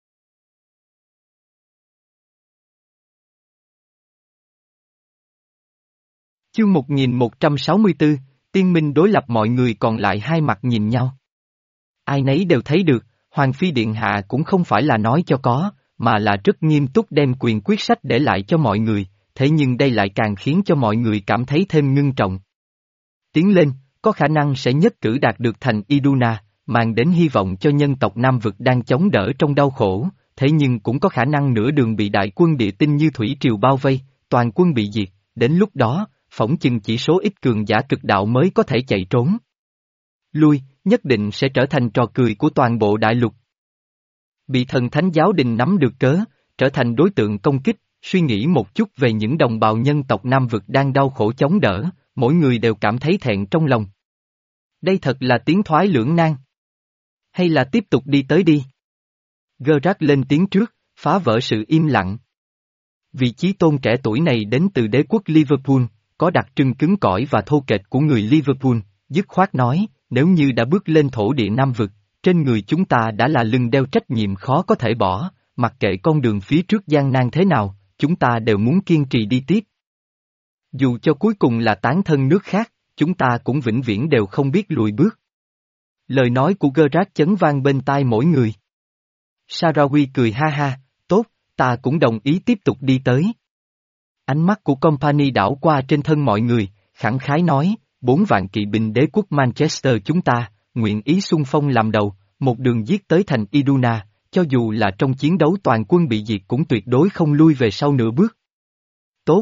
Chương một nghìn một trăm sáu mươi tư, Tiên Minh đối lập mọi người còn lại hai mặt nhìn nhau. Ai nấy đều thấy được, Hoàng Phi Điện Hạ cũng không phải là nói cho có, mà là rất nghiêm túc đem quyền quyết sách để lại cho mọi người, thế nhưng đây lại càng khiến cho mọi người cảm thấy thêm ngưng trọng. Tiến lên, có khả năng sẽ nhất cử đạt được thành Iduna, mang đến hy vọng cho nhân tộc Nam vực đang chống đỡ trong đau khổ, thế nhưng cũng có khả năng nửa đường bị đại quân địa tinh như thủy triều bao vây, toàn quân bị diệt, đến lúc đó, phỏng chừng chỉ số ít cường giả cực đạo mới có thể chạy trốn. Lui, nhất định sẽ trở thành trò cười của toàn bộ đại lục. Bị thần thánh giáo đình nắm được cớ, trở thành đối tượng công kích, suy nghĩ một chút về những đồng bào nhân tộc Nam vực đang đau khổ chống đỡ, mỗi người đều cảm thấy thẹn trong lòng. Đây thật là tiến thoái lưỡng nan. Hay là tiếp tục đi tới đi? Gerard lên tiếng trước, phá vỡ sự im lặng. Vị chí tôn trẻ tuổi này đến từ đế quốc Liverpool, có đặc trưng cứng cỏi và thô kệch của người Liverpool, dứt khoát nói, nếu như đã bước lên thổ địa Nam vực, trên người chúng ta đã là lưng đeo trách nhiệm khó có thể bỏ, mặc kệ con đường phía trước gian nan thế nào, chúng ta đều muốn kiên trì đi tiếp. Dù cho cuối cùng là tán thân nước khác, chúng ta cũng vĩnh viễn đều không biết lùi bước. Lời nói của Gerard chấn vang bên tai mỗi người. Sarawi cười ha ha, tốt, ta cũng đồng ý tiếp tục đi tới. Ánh mắt của Company đảo qua trên thân mọi người, khẳng khái nói, bốn vạn kỵ binh đế quốc Manchester chúng ta, nguyện ý xung phong làm đầu, một đường giết tới thành Iduna, cho dù là trong chiến đấu toàn quân bị diệt cũng tuyệt đối không lui về sau nửa bước. Tốt.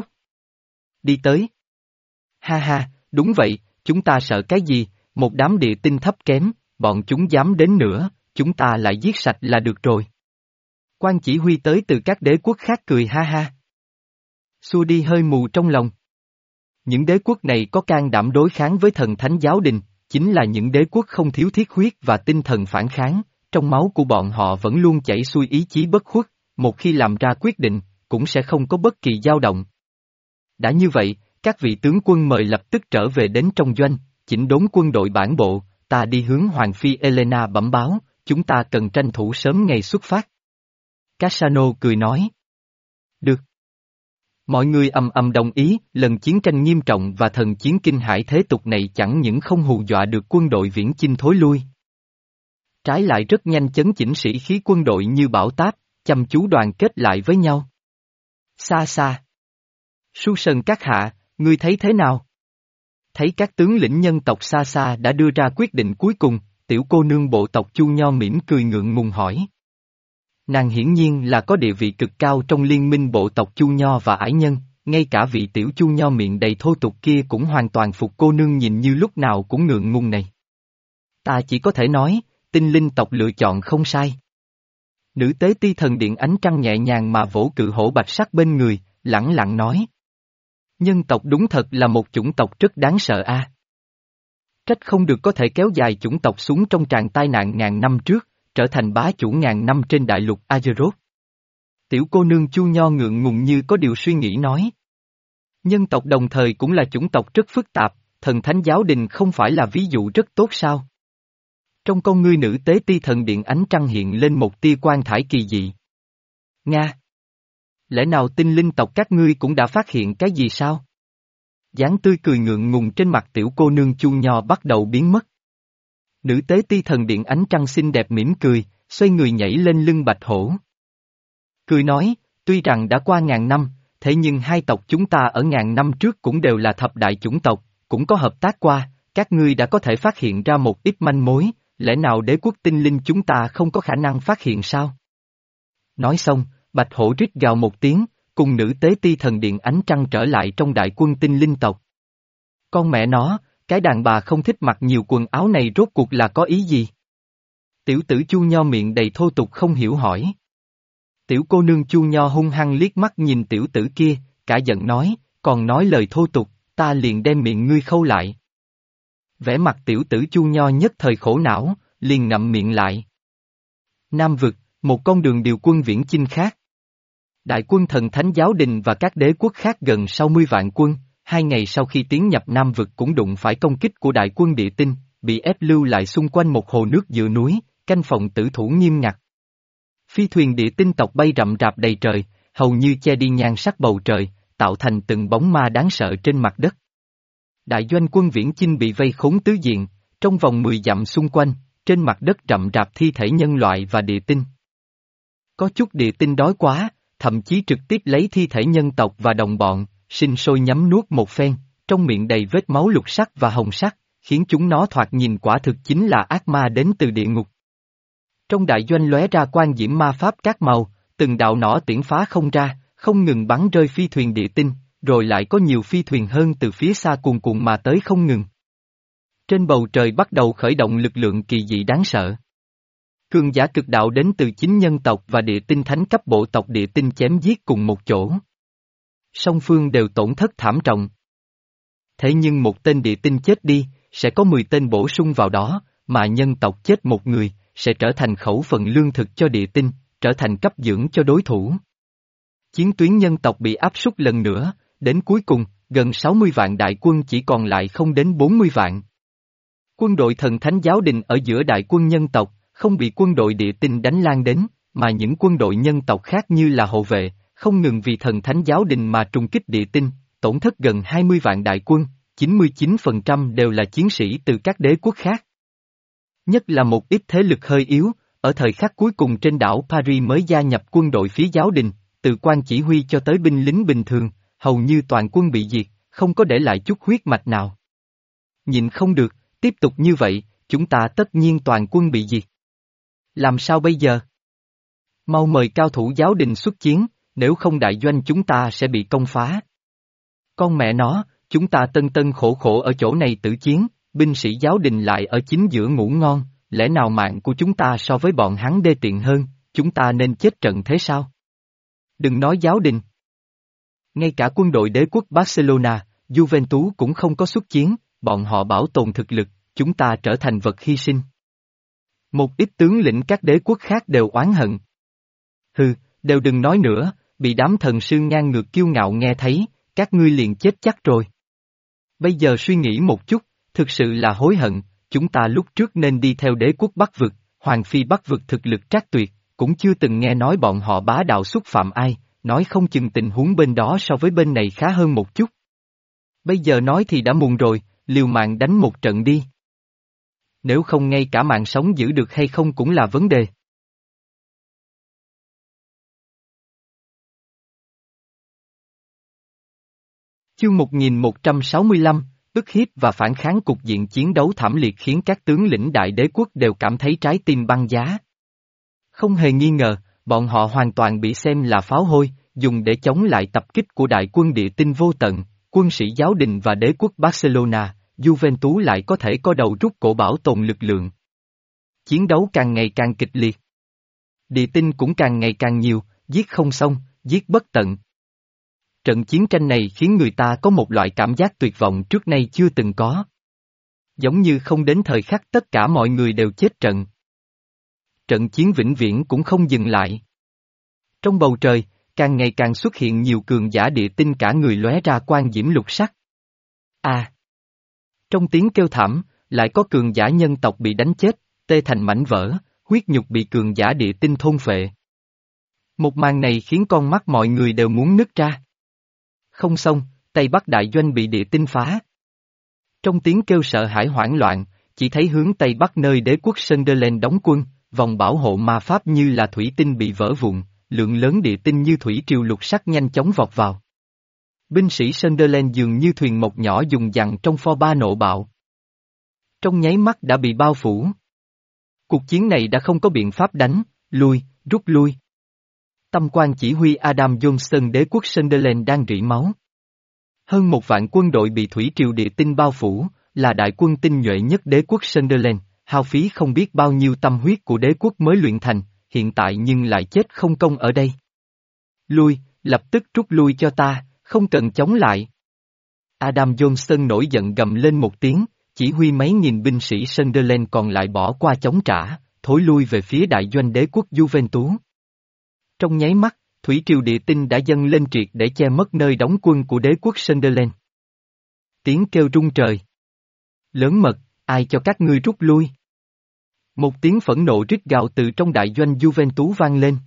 Đi tới. Ha ha, đúng vậy, chúng ta sợ cái gì, một đám địa tinh thấp kém, bọn chúng dám đến nữa, chúng ta lại giết sạch là được rồi. Quan chỉ huy tới từ các đế quốc khác cười ha ha. Xua đi hơi mù trong lòng. Những đế quốc này có can đảm đối kháng với thần thánh giáo đình, chính là những đế quốc không thiếu thiết huyết và tinh thần phản kháng, trong máu của bọn họ vẫn luôn chảy xuôi ý chí bất khuất, một khi làm ra quyết định, cũng sẽ không có bất kỳ dao động. Đã như vậy, các vị tướng quân mời lập tức trở về đến trong doanh, chỉnh đốn quân đội bản bộ, ta đi hướng Hoàng Phi Elena bẩm báo, chúng ta cần tranh thủ sớm ngày xuất phát. Cassano cười nói. Được. Mọi người ầm ầm đồng ý, lần chiến tranh nghiêm trọng và thần chiến kinh hải thế tục này chẳng những không hù dọa được quân đội viễn chinh thối lui. Trái lại rất nhanh chấn chỉnh sĩ khí quân đội như bão táp, chăm chú đoàn kết lại với nhau. Xa xa. Su Sần các hạ, ngươi thấy thế nào? Thấy các tướng lĩnh nhân tộc xa xa đã đưa ra quyết định cuối cùng, tiểu cô nương bộ tộc Chu Nho mỉm cười ngượng ngùng hỏi. Nàng hiển nhiên là có địa vị cực cao trong liên minh bộ tộc Chu Nho và ải nhân, ngay cả vị tiểu Chu Nho miệng đầy thô tục kia cũng hoàn toàn phục cô nương nhìn như lúc nào cũng ngượng ngùng này. Ta chỉ có thể nói, tinh linh tộc lựa chọn không sai. Nữ tế ti thần điện ánh trăng nhẹ nhàng mà vỗ cự hổ bạch sắc bên người, lẳng lặng nói. Nhân tộc đúng thật là một chủng tộc rất đáng sợ a. À. Trách không được có thể kéo dài chủng tộc xuống trong tràng tai nạn ngàn năm trước, trở thành bá chủ ngàn năm trên đại lục Azeroth. Tiểu cô nương Chu Nho ngượng ngùng như có điều suy nghĩ nói. Nhân tộc đồng thời cũng là chủng tộc rất phức tạp, thần thánh giáo đình không phải là ví dụ rất tốt sao? Trong con ngươi nữ tế ti thần điện ánh trăng hiện lên một tia quan thải kỳ dị. Nga! Lẽ nào tinh linh tộc các ngươi cũng đã phát hiện cái gì sao? Dáng tươi cười ngượng ngùng trên mặt tiểu cô nương Chu Nho bắt đầu biến mất. Nữ tế ti thần điện ánh trăng xinh đẹp mỉm cười, xoay người nhảy lên lưng bạch hổ. Cười nói, tuy rằng đã qua ngàn năm, thế nhưng hai tộc chúng ta ở ngàn năm trước cũng đều là thập đại chủng tộc, cũng có hợp tác qua, các ngươi đã có thể phát hiện ra một ít manh mối, lẽ nào đế quốc tinh linh chúng ta không có khả năng phát hiện sao? Nói xong, bạch hổ rít gào một tiếng, cùng nữ tế ti thần điện ánh trăng trở lại trong đại quân tinh linh tộc. Con mẹ nó, cái đàn bà không thích mặc nhiều quần áo này rốt cuộc là có ý gì? Tiểu tử Chu Nho miệng đầy thô tục không hiểu hỏi. Tiểu cô nương Chu Nho hung hăng liếc mắt nhìn tiểu tử kia, cả giận nói, còn nói lời thô tục, ta liền đem miệng ngươi khâu lại. Vẻ mặt tiểu tử Chu Nho nhất thời khổ não, liền ngậm miệng lại. Nam vực, một con đường điều quân viễn chinh khác. Đại quân thần thánh giáo đình và các đế quốc khác gần sáu mươi vạn quân, hai ngày sau khi tiến nhập Nam vực cũng đụng phải công kích của đại quân địa tinh, bị ép lưu lại xung quanh một hồ nước giữa núi, canh phòng tử thủ nghiêm ngặt. Phi thuyền địa tinh tộc bay rậm rạp đầy trời, hầu như che đi nhan sắc bầu trời, tạo thành từng bóng ma đáng sợ trên mặt đất. Đại doanh quân viễn chinh bị vây khốn tứ diện, trong vòng mười dặm xung quanh, trên mặt đất rậm rạp thi thể nhân loại và địa tinh. Có chút địa tinh đói quá, thậm chí trực tiếp lấy thi thể nhân tộc và đồng bọn, sinh sôi nhấm nuốt một phen, trong miệng đầy vết máu lục sắc và hồng sắc, khiến chúng nó thoạt nhìn quả thực chính là ác ma đến từ địa ngục. Trong đại doanh lóe ra quang diễm ma pháp các màu, từng đạo nỏ tiễn phá không ra, không ngừng bắn rơi phi thuyền địa tinh, rồi lại có nhiều phi thuyền hơn từ phía xa cuồn cuộn mà tới không ngừng. Trên bầu trời bắt đầu khởi động lực lượng kỳ dị đáng sợ. Cường giả cực đạo đến từ chính nhân tộc và địa tinh thánh cấp bộ tộc địa tinh chém giết cùng một chỗ. Song phương đều tổn thất thảm trọng. Thế nhưng một tên địa tinh chết đi, sẽ có mười tên bổ sung vào đó, mà nhân tộc chết một người, sẽ trở thành khẩu phần lương thực cho địa tinh, trở thành cấp dưỡng cho đối thủ. Chiến tuyến nhân tộc bị áp súc lần nữa, đến cuối cùng, gần sáu mươi vạn đại quân chỉ còn lại không đến bốn mươi vạn. Quân đội thần thánh giáo đình ở giữa đại quân nhân tộc, không bị quân đội địa tinh đánh lan đến, mà những quân đội nhân tộc khác như là hộ vệ, không ngừng vì thần thánh giáo đình mà trùng kích địa tinh, tổn thất gần hai mươi vạn đại quân, chín mươi chín phần trăm đều là chiến sĩ từ các đế quốc khác. Nhất là một ít thế lực hơi yếu, ở thời khắc cuối cùng trên đảo Paris mới gia nhập quân đội phía giáo đình, từ quan chỉ huy cho tới binh lính bình thường, hầu như toàn quân bị diệt, không có để lại chút huyết mạch nào. Nhịn không được, tiếp tục như vậy, chúng ta tất nhiên toàn quân bị diệt. Làm sao bây giờ? Mau mời cao thủ giáo đình xuất chiến, nếu không đại doanh chúng ta sẽ bị công phá. Con mẹ nó, chúng ta tân tân khổ khổ ở chỗ này tử chiến, binh sĩ giáo đình lại ở chính giữa ngủ ngon, lẽ nào mạng của chúng ta so với bọn hắn đê tiện hơn, chúng ta nên chết trận thế sao? Đừng nói giáo đình. Ngay cả quân đội đế quốc Barcelona, Juventus cũng không có xuất chiến, bọn họ bảo tồn thực lực, chúng ta trở thành vật hy sinh. Một ít tướng lĩnh các đế quốc khác đều oán hận. Hừ, đều đừng nói nữa, bị đám thần sư ngang ngược kiêu ngạo nghe thấy, các ngươi liền chết chắc rồi. Bây giờ suy nghĩ một chút, thực sự là hối hận, chúng ta lúc trước nên đi theo đế quốc Bắc vực, Hoàng Phi Bắc vực thực lực trác tuyệt, cũng chưa từng nghe nói bọn họ bá đạo xúc phạm ai, nói không chừng tình huống bên đó so với bên này khá hơn một chút. Bây giờ nói thì đã muộn rồi, liều mạng đánh một trận đi. Nếu không ngay cả mạng sống giữ được hay không cũng là vấn đề. Chương một nghìn một trăm sáu mươi lăm, ức hiếp và phản kháng. Cục diện chiến đấu thảm liệt khiến các tướng lĩnh đại đế quốc đều cảm thấy trái tim băng giá. Không hề nghi ngờ, bọn họ hoàn toàn bị xem là pháo hôi, dùng để chống lại tập kích của đại quân địa tinh vô tận, quân sĩ giáo đình và đế quốc Barcelona, Juventus lại có thể có đầu rút cổ bảo tồn lực lượng. Chiến đấu càng ngày càng kịch liệt. Địa tinh cũng càng ngày càng nhiều, giết không xong, giết bất tận. Trận chiến tranh này khiến người ta có một loại cảm giác tuyệt vọng trước nay chưa từng có. Giống như không đến thời khắc tất cả mọi người đều chết trận. Trận chiến vĩnh viễn cũng không dừng lại. Trong bầu trời, càng ngày càng xuất hiện nhiều cường giả địa tinh cả người lóe ra quang diễm lục sắc. À! Trong tiếng kêu thảm, lại có cường giả nhân tộc bị đánh chết, tê thành mảnh vỡ, huyết nhục bị cường giả địa tinh thôn phệ. Một màn này khiến con mắt mọi người đều muốn nứt ra. Không xong, Tây Bắc đại doanh bị địa tinh phá. Trong tiếng kêu sợ hãi hoảng loạn, chỉ thấy hướng Tây Bắc nơi đế quốc Sunderland đóng quân, vòng bảo hộ ma pháp như là thủy tinh bị vỡ vụn, lượng lớn địa tinh như thủy triều lục sắc nhanh chóng vọt vào. Binh sĩ Sunderland dường như thuyền mộc nhỏ dùng dằng trong pho ba nộ bạo. Trong nháy mắt đã bị bao phủ. Cuộc chiến này đã không có biện pháp đánh, lui, rút lui. Tâm quan chỉ huy Adam Johnson đế quốc Sunderland đang rỉ máu. Hơn một vạn quân đội bị thủy triều địa tinh bao phủ, là đại quân tinh nhuệ nhất đế quốc Sunderland, hao phí không biết bao nhiêu tâm huyết của đế quốc mới luyện thành, hiện tại nhưng lại chết không công ở đây. Lui, lập tức rút lui cho ta, không cần chống lại. Adam Johnson nổi giận gầm lên một tiếng, chỉ huy mấy nghìn binh sĩ Sunderland còn lại bỏ qua chống trả, thối lui về phía đại doanh đế quốc Juventus. Trong nháy mắt, thủy triều địa tinh đã dâng lên triệt để che mất nơi đóng quân của đế quốc Sunderland. Tiếng kêu rung trời. Lớn mật, ai cho các ngươi rút lui? Một tiếng phẫn nộ rít gào từ trong đại doanh Juventus vang lên.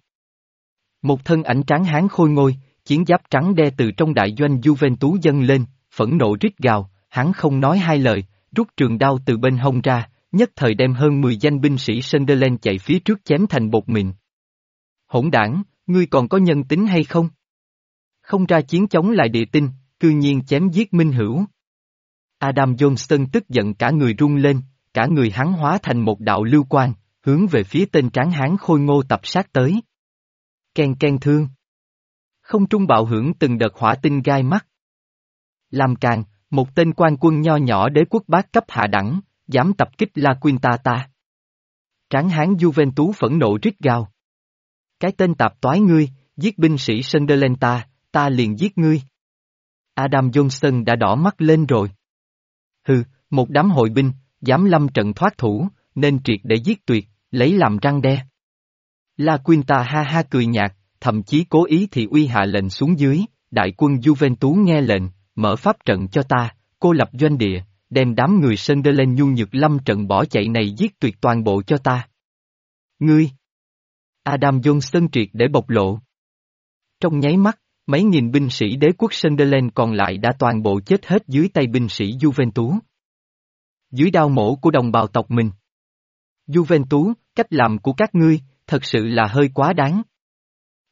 Một thân ảnh tráng hán khôi ngôi, chiến giáp trắng đe từ trong đại doanh Juventus dâng lên, phẫn nộ rít gào, hắn không nói hai lời, rút trường đao từ bên hông ra, nhất thời đem hơn mười danh binh sĩ Sunderland chạy phía trước chém thành bột mịn. Hỗn đảng, ngươi còn có nhân tính hay không? Không ra chiến chống lại địa tinh, cư nhiên chém giết minh hữu. Adam Johnson tức giận cả người rung lên, cả người hắn hóa thành một đạo lưu quang, hướng về phía tên tráng hán khôi ngô tập sát tới. Ken ken thương. Không trung bạo hưởng từng đợt hỏa tinh gai mắt. Làm càng, một tên quan quân nho nhỏ đế quốc bát cấp hạ đẳng, dám tập kích La Quintata. Tráng hán Juventus phẫn nộ rít gào. Cái tên tạp toái ngươi, giết binh sĩ Sunderland ta, ta liền giết ngươi. Adam Johnson đã đỏ mắt lên rồi. Hừ, một đám hội binh, dám lâm trận thoát thủ, nên triệt để giết tuyệt, lấy làm răng đe. La Quinta ha ha cười nhạt, thậm chí cố ý thì uy hạ lệnh xuống dưới, đại quân Juventus nghe lệnh, mở pháp trận cho ta, cô lập doanh địa, đem đám người Sunderland nhu nhược lâm trận bỏ chạy này giết tuyệt toàn bộ cho ta. Ngươi! Adam Johnson triệt để bộc lộ. Trong nháy mắt, mấy nghìn binh sĩ đế quốc Sunderland còn lại đã toàn bộ chết hết dưới tay binh sĩ Juventus. Dưới đao mổ của đồng bào tộc mình. Juventus, cách làm của các ngươi, thật sự là hơi quá đáng.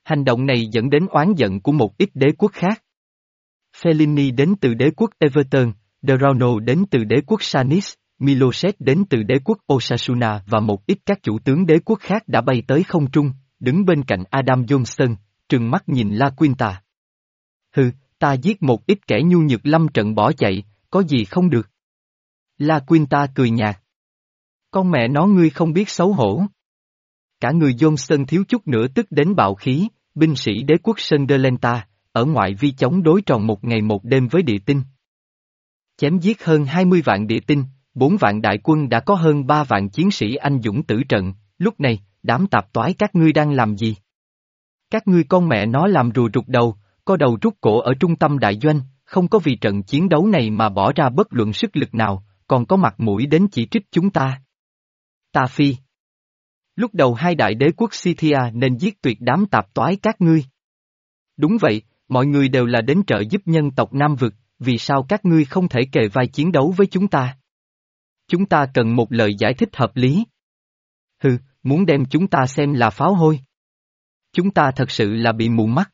Hành động này dẫn đến oán giận của một ít đế quốc khác. Fellini đến từ đế quốc Everton, Dorano đến từ đế quốc Sanis, Milosevic đến từ đế quốc Osasuna và một ít các chủ tướng đế quốc khác đã bay tới không trung, đứng bên cạnh Adam Johnston, trừng mắt nhìn La Quinta. Hừ, ta giết một ít kẻ nhu nhược lâm trận bỏ chạy, có gì không được. La Quinta cười nhạt. Con mẹ nó ngươi không biết xấu hổ. Cả người Johnston thiếu chút nữa tức đến bạo khí, binh sĩ đế quốc Sunderlanta, ở ngoại vi chống đối tròn một ngày một đêm với địa tinh. Chém giết hơn hai mươi vạn địa tinh, bốn vạn đại quân đã có hơn ba vạn chiến sĩ anh dũng tử trận, lúc này, đám tạp toái các ngươi đang làm gì? Các ngươi con mẹ nó làm rùa rụt đầu, có đầu rút cổ ở trung tâm đại doanh, không có vì trận chiến đấu này mà bỏ ra bất luận sức lực nào, còn có mặt mũi đến chỉ trích chúng ta. Ta phi. Lúc đầu hai đại đế quốc Scythia nên giết tuyệt đám tạp toái các ngươi. Đúng vậy, mọi người đều là đến trợ giúp nhân tộc Nam Vực, vì sao các ngươi không thể kề vai chiến đấu với chúng ta? Chúng ta cần một lời giải thích hợp lý. Hừ, muốn đem chúng ta xem là pháo hôi. Chúng ta thật sự là bị mù mắt.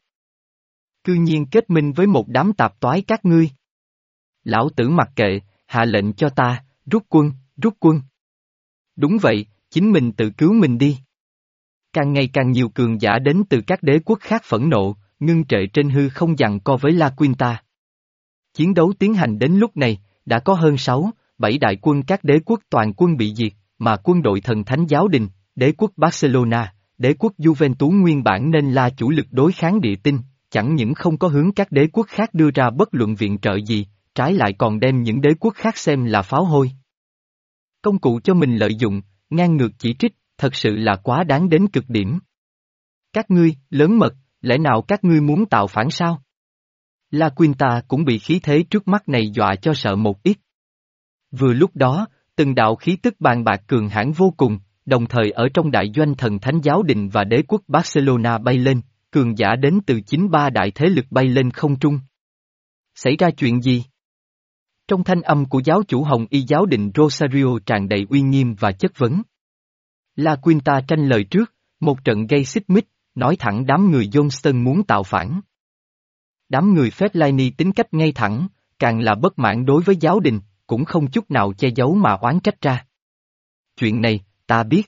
Cư nhiên kết minh với một đám tạp toái các ngươi. Lão tử mặc kệ, hạ lệnh cho ta, rút quân, rút quân. Đúng vậy, chính mình tự cứu mình đi. Càng ngày càng nhiều cường giả đến từ các đế quốc khác phẫn nộ, ngưng trệ trên hư không giằng co với La Quinta. Chiến đấu tiến hành đến lúc này, đã có hơn sáu, bảy đại quân các đế quốc toàn quân bị diệt, mà quân đội thần thánh giáo đình, đế quốc Barcelona, đế quốc Juventus nguyên bản nên là chủ lực đối kháng địa tinh, chẳng những không có hướng các đế quốc khác đưa ra bất luận viện trợ gì, trái lại còn đem những đế quốc khác xem là pháo hôi. Công cụ cho mình lợi dụng, ngang ngược chỉ trích, thật sự là quá đáng đến cực điểm. Các ngươi, lớn mật, lẽ nào các ngươi muốn tạo phản sao? La Quinta cũng bị khí thế trước mắt này dọa cho sợ một ít. Vừa lúc đó, từng đạo khí tức bàn bạc cường hãn vô cùng, đồng thời ở trong đại doanh thần thánh giáo đình và đế quốc Barcelona bay lên, cường giả đến từ chính ba đại thế lực bay lên không trung. Xảy ra chuyện gì? Trong thanh âm của giáo chủ Hồng Y giáo đình Rosario tràn đầy uy nghiêm và chất vấn. La Quinta tranh lời trước, một trận gây xích mích, nói thẳng đám người Johnston muốn tạo phản. Đám người Fellaini tính cách ngay thẳng, càng là bất mãn đối với giáo đình, cũng không chút nào che giấu mà oán trách ra. Chuyện này, ta biết.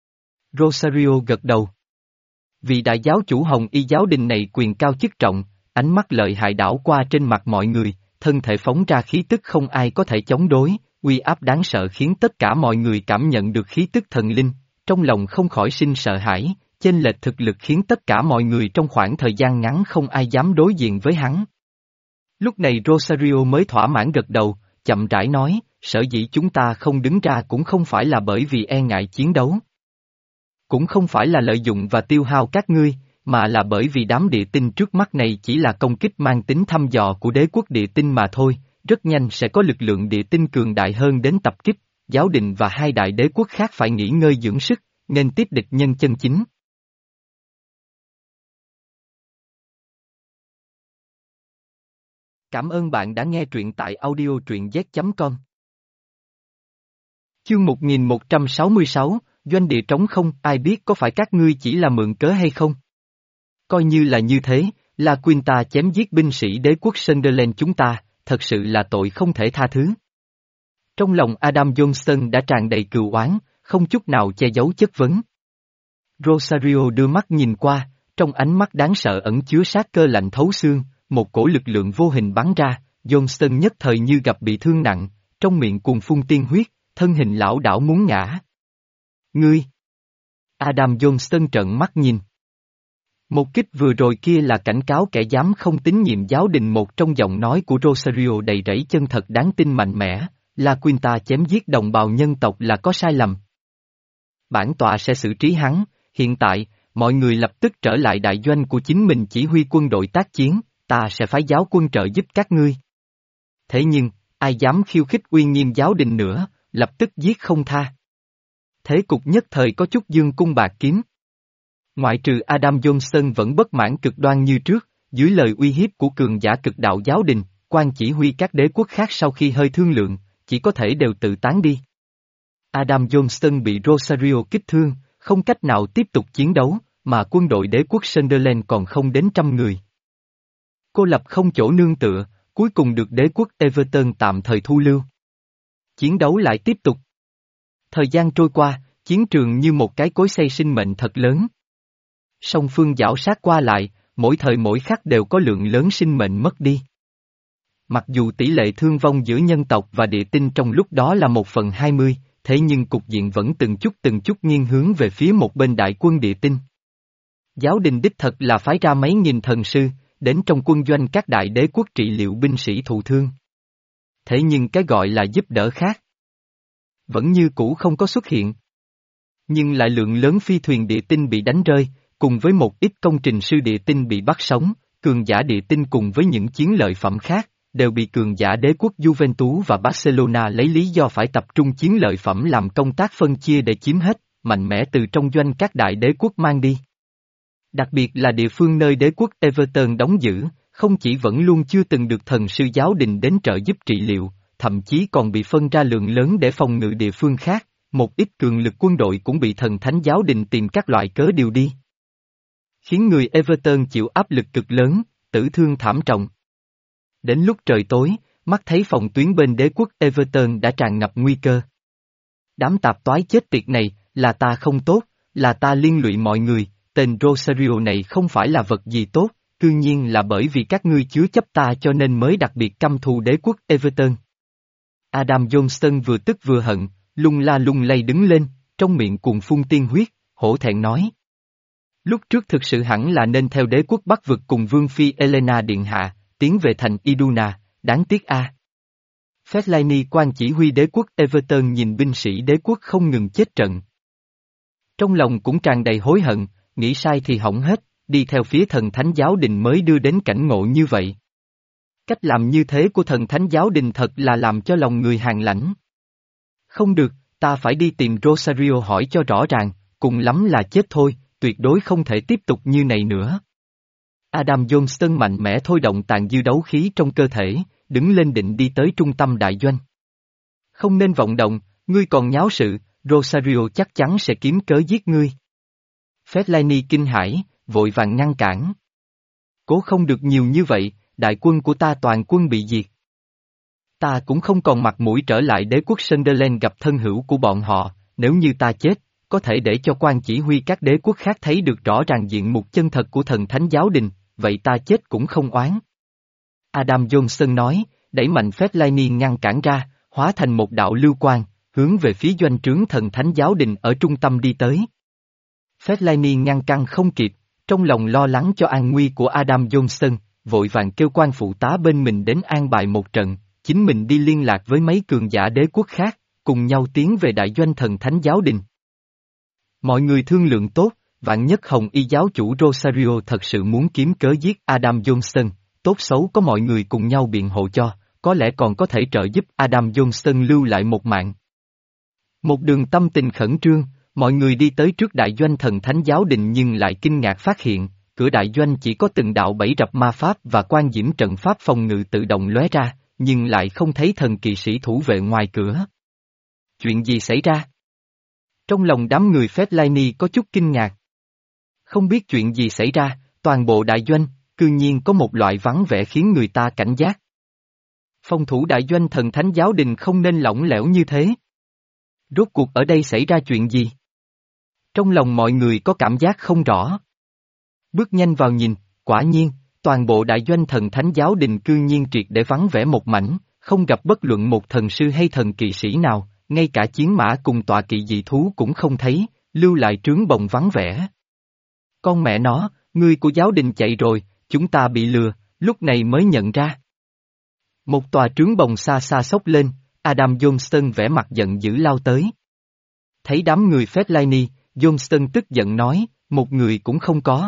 Rosario gật đầu. Vì đại giáo chủ Hồng Y giáo đình này quyền cao chức trọng, ánh mắt lợi hại đảo qua trên mặt mọi người, thân thể phóng ra khí tức không ai có thể chống đối, uy áp đáng sợ khiến tất cả mọi người cảm nhận được khí tức thần linh, trong lòng không khỏi sinh sợ hãi, chênh lệch thực lực khiến tất cả mọi người trong khoảng thời gian ngắn không ai dám đối diện với hắn. Lúc này Rosario mới thỏa mãn gật đầu, chậm rãi nói, sở dĩ chúng ta không đứng ra cũng không phải là bởi vì e ngại chiến đấu. Cũng không phải là lợi dụng và tiêu hao các ngươi, mà là bởi vì đám địa tinh trước mắt này chỉ là công kích mang tính thăm dò của đế quốc địa tinh mà thôi, rất nhanh sẽ có lực lượng địa tinh cường đại hơn đến tập kích, giáo đình và hai đại đế quốc khác phải nghỉ ngơi dưỡng sức, nên tiếp địch nhân chân chính. Cảm ơn bạn đã nghe truyện tại audio truyện z chấm com. Chương một nghìn một trăm sáu mươi sáu, doanh địa trống không, ai biết có phải các ngươi chỉ là mượn cớ hay không? Coi như là như thế, La Quinta chém giết binh sĩ đế quốc Sunderland chúng ta, thật sự là tội không thể tha thứ. Trong lòng Adam Johnston đã tràn đầy cừu oán, không chút nào che giấu chất vấn. Rosario đưa mắt nhìn qua, trong ánh mắt đáng sợ ẩn chứa sát cơ lạnh thấu xương, một cổ lực lượng vô hình bắn ra, Johnston nhất thời như gặp bị thương nặng, trong miệng cuồng phun tiên huyết, thân hình lão đảo muốn ngã. Ngươi! Adam Johnston trợn mắt nhìn. Một kích vừa rồi kia là cảnh cáo kẻ dám không tín nhiệm giáo đình, một trong giọng nói của Rosario đầy rẫy chân thật đáng tin mạnh mẽ, La Quinta chém giết đồng bào nhân tộc là có sai lầm. Bản tọa sẽ xử trí hắn, hiện tại, mọi người lập tức trở lại đại doanh của chính mình chỉ huy quân đội tác chiến, ta sẽ phái giáo quân trợ giúp các ngươi. Thế nhưng, ai dám khiêu khích uy nghiêm giáo đình nữa, lập tức giết không tha. Thế cục nhất thời có chút dương cung bạc kiếm. Ngoại trừ Adam Johnston vẫn bất mãn cực đoan như trước, dưới lời uy hiếp của cường giả cực đạo giáo đình, quan chỉ huy các đế quốc khác sau khi hơi thương lượng, chỉ có thể đều tự tán đi. Adam Johnston bị Rosario kích thương, không cách nào tiếp tục chiến đấu, mà quân đội đế quốc Sunderland còn không đến trăm người. Cô lập không chỗ nương tựa, cuối cùng được đế quốc Everton tạm thời thu lưu. Chiến đấu lại tiếp tục. Thời gian trôi qua, chiến trường như một cái cối xay sinh mệnh thật lớn. Song phương giảo sát qua lại, mỗi thời mỗi khắc đều có lượng lớn sinh mệnh mất đi. Mặc dù tỷ lệ thương vong giữa nhân tộc và địa tinh trong lúc đó là một phần hai mươi, thế nhưng cục diện vẫn từng chút từng chút nghiêng hướng về phía một bên đại quân địa tinh. Giáo đình đích thật là phái ra mấy nghìn thần sư, đến trong quân doanh các đại đế quốc trị liệu binh sĩ thụ thương. Thế nhưng cái gọi là giúp đỡ khác vẫn như cũ không có xuất hiện. Nhưng lại lượng lớn phi thuyền địa tinh bị đánh rơi, cùng với một ít công trình sư địa tinh bị bắt sống, cường giả địa tinh cùng với những chiến lợi phẩm khác, đều bị cường giả đế quốc Juventus và Barcelona lấy lý do phải tập trung chiến lợi phẩm làm công tác phân chia để chiếm hết, mạnh mẽ từ trong doanh các đại đế quốc mang đi. Đặc biệt là địa phương nơi đế quốc Everton đóng giữ, không chỉ vẫn luôn chưa từng được thần sư giáo đình đến trợ giúp trị liệu, thậm chí còn bị phân ra lượng lớn để phòng ngự địa phương khác, một ít cường lực quân đội cũng bị thần thánh giáo đình tìm các loại cớ điều đi. Khiến người Everton chịu áp lực cực lớn, tử thương thảm trọng. Đến lúc trời tối, mắt thấy phòng tuyến bên đế quốc Everton đã tràn ngập nguy cơ. Đám tạp toái chết tiệt này, là ta không tốt, là ta liên lụy mọi người, tên Rosario này không phải là vật gì tốt, cư nhiên là bởi vì các ngươi chứa chấp ta cho nên mới đặc biệt căm thù đế quốc Everton. Adam Johnston vừa tức vừa hận, lung la lung lay đứng lên, trong miệng cuồng phun tiên huyết, hổ thẹn nói. Lúc trước thực sự hẳn là nên theo đế quốc Bắc vực cùng Vương Phi Elena Điện Hạ, tiến về thành Iduna, đáng tiếc a. À. Fellaini quan chỉ huy đế quốc Everton nhìn binh sĩ đế quốc không ngừng chết trận. Trong lòng cũng tràn đầy hối hận, nghĩ sai thì hỏng hết, đi theo phía thần thánh giáo đình mới đưa đến cảnh ngộ như vậy. Cách làm như thế của thần thánh giáo đình thật là làm cho lòng người hàng lãnh. Không được, ta phải đi tìm Rosario hỏi cho rõ ràng, cùng lắm là chết thôi, tuyệt đối không thể tiếp tục như này nữa. Adam Johnston mạnh mẽ thôi động tàn dư đấu khí trong cơ thể, đứng lên định đi tới trung tâm đại doanh. Không nên vọng động, ngươi còn nháo sự, Rosario chắc chắn sẽ kiếm cớ giết ngươi. Fellaini kinh hãi, vội vàng ngăn cản. Cố không được nhiều như vậy, đại quân của ta toàn quân bị diệt. Ta cũng không còn mặt mũi trở lại đế quốc Sunderland gặp thân hữu của bọn họ, nếu như ta chết, có thể để cho quan chỉ huy các đế quốc khác thấy được rõ ràng diện mục chân thật của thần thánh giáo đình, vậy ta chết cũng không oán. Adam Johnson nói, đẩy mạnh Fellaini ngăn cản ra, hóa thành một đạo lưu quang, hướng về phía doanh trướng thần thánh giáo đình ở trung tâm đi tới. Fellaini ngăn cản không kịp, trong lòng lo lắng cho an nguy của Adam Johnson, vội vàng kêu quan phụ tá bên mình đến an bài một trận, chính mình đi liên lạc với mấy cường giả đế quốc khác, cùng nhau tiến về đại doanh thần thánh giáo đình. Mọi người thương lượng tốt, vạn nhất Hồng Y giáo chủ Rosario thật sự muốn kiếm cớ giết Adam Johnson, tốt xấu có mọi người cùng nhau biện hộ cho, có lẽ còn có thể trợ giúp Adam Johnson lưu lại một mạng. Một đường tâm tình khẩn trương, mọi người đi tới trước đại doanh thần thánh giáo đình nhưng lại kinh ngạc phát hiện, cửa đại doanh chỉ có từng đạo bẫy rập ma pháp và quan diễm trận pháp phòng ngự tự động lóe ra, nhưng lại không thấy thần kỵ sĩ thủ vệ ngoài cửa. Chuyện gì xảy ra? Trong lòng đám người Fellaini có chút kinh ngạc. Không biết chuyện gì xảy ra, toàn bộ đại doanh, cư nhiên có một loại vắng vẻ khiến người ta cảnh giác. Phòng thủ đại doanh thần thánh giáo đình không nên lỏng lẻo như thế. Rốt cuộc ở đây xảy ra chuyện gì? Trong lòng mọi người có cảm giác không rõ. Bước nhanh vào nhìn, quả nhiên, toàn bộ đại doanh thần thánh giáo đình cư nhiên triệt để vắng vẻ một mảnh, không gặp bất luận một thần sư hay thần kỵ sĩ nào, ngay cả chiến mã cùng tọa kỵ dị thú cũng không thấy, lưu lại trướng bồng vắng vẻ. Con mẹ nó, người của giáo đình chạy rồi, chúng ta bị lừa, lúc này mới nhận ra. Một tòa trướng bồng xa xa xốc lên, Adam Johnston vẻ mặt giận dữ lao tới. Thấy đám người Fellaini, Johnston tức giận nói, một người cũng không có.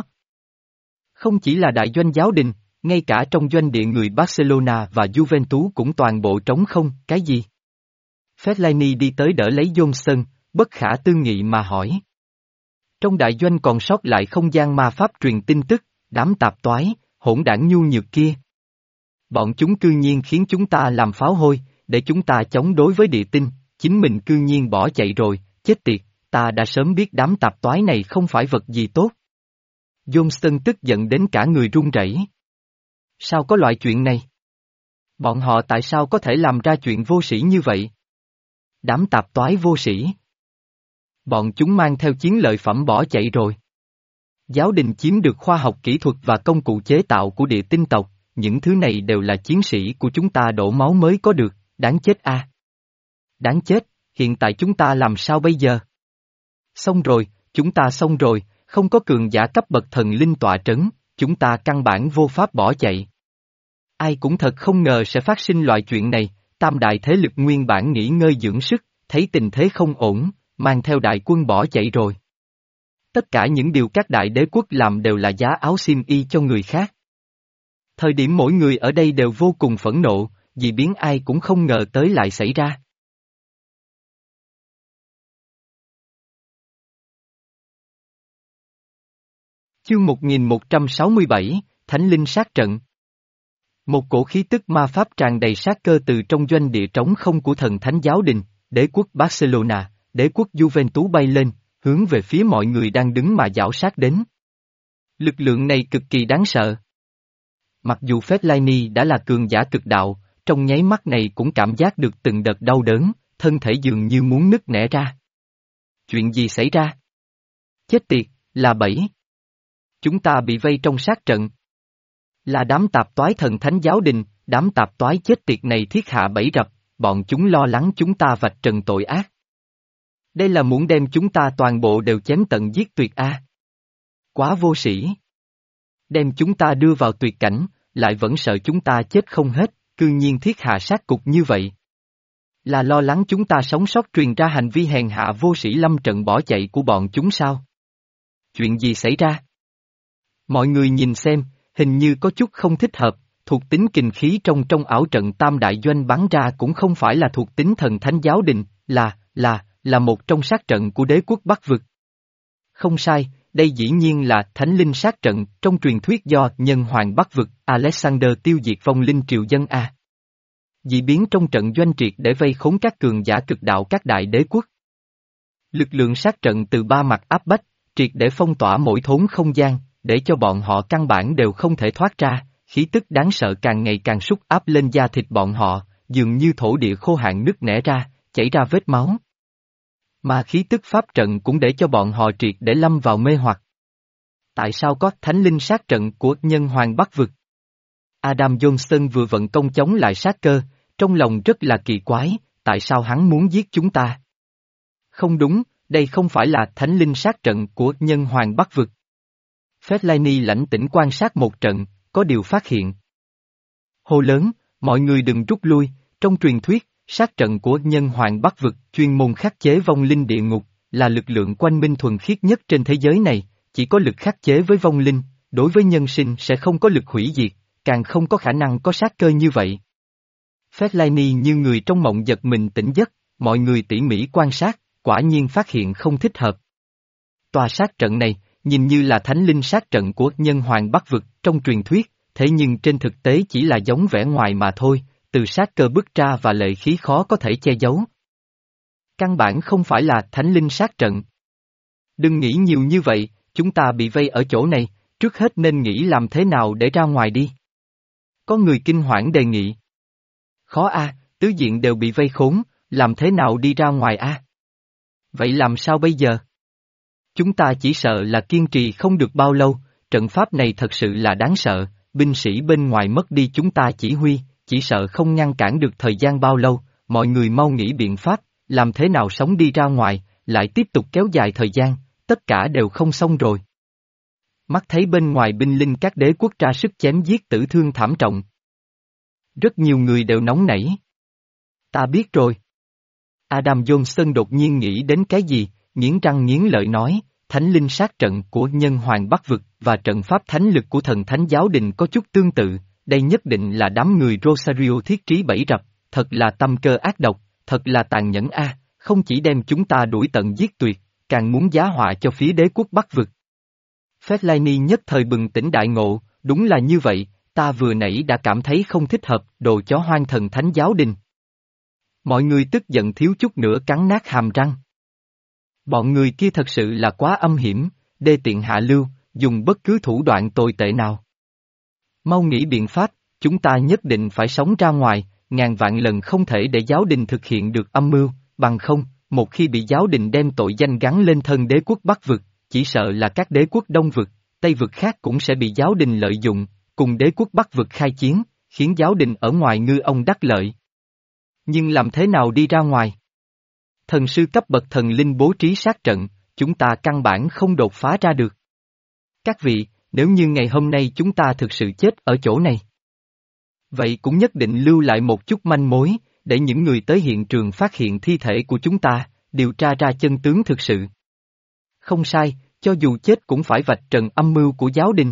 Không chỉ là đại doanh giáo đình, ngay cả trong doanh địa người Barcelona và Juventus cũng toàn bộ trống không, cái gì? Fellaini đi tới đỡ lấy Johnston, bất khả tư nghị mà hỏi. Trong đại doanh còn sót lại không gian ma pháp truyền tin tức, đám tạp toái, hỗn đảng nhu nhược kia. Bọn chúng cư nhiên khiến chúng ta làm pháo hôi, để chúng ta chống đối với địa tinh, chính mình cư nhiên bỏ chạy rồi, chết tiệt, ta đã sớm biết đám tạp toái này không phải vật gì tốt. Johnston tức giận đến cả người run rẩy. Sao có loại chuyện này? Bọn họ tại sao có thể làm ra chuyện vô sĩ như vậy? Đám tạp toái vô sĩ. Bọn chúng mang theo chiến lợi phẩm bỏ chạy rồi. Giáo đình chiếm được khoa học kỹ thuật và công cụ chế tạo của địa tinh tộc, những thứ này đều là chiến sĩ của chúng ta đổ máu mới có được, đáng chết a. À. Đáng chết, hiện tại chúng ta làm sao bây giờ? Xong rồi, chúng ta xong rồi, không có cường giả cấp bậc thần linh tọa trấn, chúng ta căn bản vô pháp bỏ chạy. Ai cũng thật không ngờ sẽ phát sinh loại chuyện này, tam đại thế lực nguyên bản nghỉ ngơi dưỡng sức, thấy tình thế không ổn, mang theo đại quân bỏ chạy rồi. Tất cả những điều các đại đế quốc làm đều là giá áo xiêm y cho người khác. Thời điểm mỗi người ở đây đều vô cùng phẫn nộ, dị biến ai cũng không ngờ tới lại xảy ra. Chương một nghìn một trăm sáu mươi bảy, Thánh Linh sát trận. Một cổ khí tức ma pháp tràn đầy sát cơ từ trong doanh địa trống không của thần thánh giáo đình, đế quốc Barcelona, đế quốc Juventus bay lên, hướng về phía mọi người đang đứng mà giảo sát đến. Lực lượng này cực kỳ đáng sợ. Mặc dù Fellaini đã là cường giả cực đạo, trong nháy mắt này cũng cảm giác được từng đợt đau đớn, thân thể dường như muốn nứt nẻ ra. Chuyện gì xảy ra? Chết tiệt, là bẫy. Chúng ta bị vây trong sát trận. Là đám tạp toái thần thánh giáo đình, đám tạp toái chết tiệt này thiết hạ bẫy rập, bọn chúng lo lắng chúng ta vạch trần tội ác. Đây là muốn đem chúng ta toàn bộ đều chém tận giết tuyệt a. Quá vô sĩ. Đem chúng ta đưa vào tuyệt cảnh, lại vẫn sợ chúng ta chết không hết, cư nhiên thiết hạ sát cục như vậy. Là lo lắng chúng ta sống sót truyền ra hành vi hèn hạ vô sĩ lâm trận bỏ chạy của bọn chúng sao? Chuyện gì xảy ra? Mọi người nhìn xem, hình như có chút không thích hợp, thuộc tính kình khí trong trong ảo trận tam đại doanh bắn ra cũng không phải là thuộc tính thần thánh giáo đình, là, là, là một trong sát trận của đế quốc Bắc Vực. Không sai, đây dĩ nhiên là thánh linh sát trận trong truyền thuyết do nhân hoàng Bắc Vực Alexander tiêu diệt vong linh triều dân A. Dị biến trong trận doanh triệt để vây khốn các cường giả cực đạo các đại đế quốc. Lực lượng sát trận từ ba mặt áp bách, triệt để phong tỏa mỗi thốn không gian, để cho bọn họ căn bản đều không thể thoát ra, khí tức đáng sợ càng ngày càng sút áp lên da thịt bọn họ, dường như thổ địa khô hạn nứt nẻ ra, chảy ra vết máu. Mà khí tức pháp trận cũng để cho bọn họ triệt để lâm vào mê hoặc. Tại sao có thánh linh sát trận của nhân hoàng Bắc Vực? Adam Johnson vừa vận công chống lại sát cơ, trong lòng rất là kỳ quái, tại sao hắn muốn giết chúng ta? Không đúng, đây không phải là thánh linh sát trận của nhân hoàng Bắc Vực. Fellaini lãnh tĩnh quan sát một trận, có điều phát hiện. Hô lớn, mọi người đừng rút lui, trong truyền thuyết, sát trận của nhân hoàng Bắc Vực chuyên môn khắc chế vong linh địa ngục, là lực lượng quanh minh thuần khiết nhất trên thế giới này, chỉ có lực khắc chế với vong linh, đối với nhân sinh sẽ không có lực hủy diệt, càng không có khả năng có sát cơ như vậy. Fellaini như người trong mộng giật mình tỉnh giấc, mọi người tỉ mỉ quan sát, quả nhiên phát hiện không thích hợp. Tòa sát trận này, nhìn như là thánh linh sát trận của nhân hoàng Bắc Vực trong truyền thuyết, thế nhưng trên thực tế chỉ là giống vẻ ngoài mà thôi, từ sát cơ bức ra và lệ khí khó có thể che giấu. Căn bản không phải là thánh linh sát trận. Đừng nghĩ nhiều như vậy, chúng ta bị vây ở chỗ này, trước hết nên nghĩ làm thế nào để ra ngoài đi. Có người kinh hoảng đề nghị. Khó a, tứ diện đều bị vây khốn, làm thế nào đi ra ngoài a? Vậy làm sao bây giờ? Chúng ta chỉ sợ là kiên trì không được bao lâu, trận pháp này thật sự là đáng sợ, binh sĩ bên ngoài mất đi chúng ta chỉ huy, chỉ sợ không ngăn cản được thời gian bao lâu, mọi người mau nghĩ biện pháp, làm thế nào sống đi ra ngoài, lại tiếp tục kéo dài thời gian, tất cả đều không xong rồi. Mắt thấy bên ngoài binh linh các đế quốc ra sức chém giết tử thương thảm trọng. Rất nhiều người đều nóng nảy. Ta biết rồi. Adam Johnson đột nhiên nghĩ đến cái gì, nghiến răng nghiến lợi nói, thánh linh sát trận của nhân hoàng Bắc Vực và trận pháp thánh lực của thần thánh giáo đình có chút tương tự, đây nhất định là đám người Rosario thiết trí bẫy rập, thật là tâm cơ ác độc, thật là tàn nhẫn a, không chỉ đem chúng ta đuổi tận giết tuyệt, càng muốn giá họa cho phía đế quốc Bắc Vực. Fellaini nhất thời bừng tỉnh đại ngộ, đúng là như vậy, ta vừa nãy đã cảm thấy không thích hợp, đồ chó hoang thần thánh giáo đình. Mọi người tức giận thiếu chút nữa cắn nát hàm răng. Bọn người kia thật sự là quá âm hiểm, đê tiện hạ lưu, dùng bất cứ thủ đoạn tồi tệ nào. Mau nghĩ biện pháp, chúng ta nhất định phải sống ra ngoài, ngàn vạn lần không thể để giáo đình thực hiện được âm mưu, bằng không, một khi bị giáo đình đem tội danh gắn lên thân đế quốc Bắc vực, chỉ sợ là các đế quốc Đông vực, Tây vực khác cũng sẽ bị giáo đình lợi dụng, cùng đế quốc Bắc vực khai chiến, khiến giáo đình ở ngoài ngư ông đắc lợi. Nhưng làm thế nào đi ra ngoài? Thần sư cấp bậc thần linh bố trí sát trận, chúng ta căn bản không đột phá ra được. Các vị, nếu như ngày hôm nay chúng ta thực sự chết ở chỗ này, vậy cũng nhất định lưu lại một chút manh mối, để những người tới hiện trường phát hiện thi thể của chúng ta, điều tra ra chân tướng thực sự. Không sai, cho dù chết cũng phải vạch trần âm mưu của giáo đình.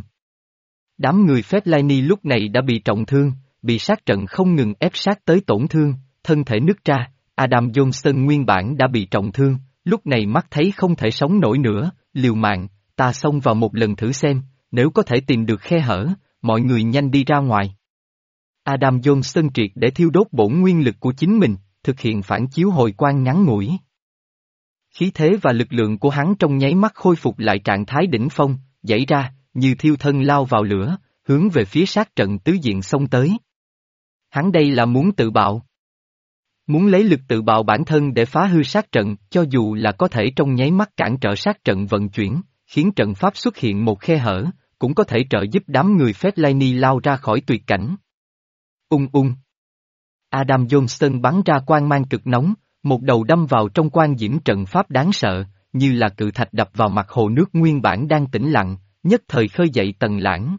Đám người Fellaini lúc này đã bị trọng thương, bị sát trận không ngừng ép sát tới tổn thương, thân thể nứt ra, Adam Johnson nguyên bản đã bị trọng thương, lúc này mắt thấy không thể sống nổi nữa, liều mạng, ta xông vào một lần thử xem, nếu có thể tìm được khe hở, mọi người nhanh đi ra ngoài. Adam Johnson triệt để thiêu đốt bổn nguyên lực của chính mình, thực hiện phản chiếu hồi quang ngắn ngủi. Khí thế và lực lượng của hắn trong nháy mắt khôi phục lại trạng thái đỉnh phong, dãy ra, như thiêu thân lao vào lửa, hướng về phía sát trận tứ diện xông tới. Hắn đây là muốn tự bạo. Muốn lấy lực tự bạo bản thân để phá hư sát trận, cho dù là có thể trong nháy mắt cản trở sát trận vận chuyển, khiến trận pháp xuất hiện một khe hở, cũng có thể trợ giúp đám người Fellaini lao ra khỏi tuyệt cảnh. Ung ung. Adam Johnson bắn ra quang mang cực nóng, một đầu đâm vào trong quan diễm trận pháp đáng sợ, như là cự thạch đập vào mặt hồ nước nguyên bản đang tĩnh lặng, nhất thời khơi dậy tầng lãng.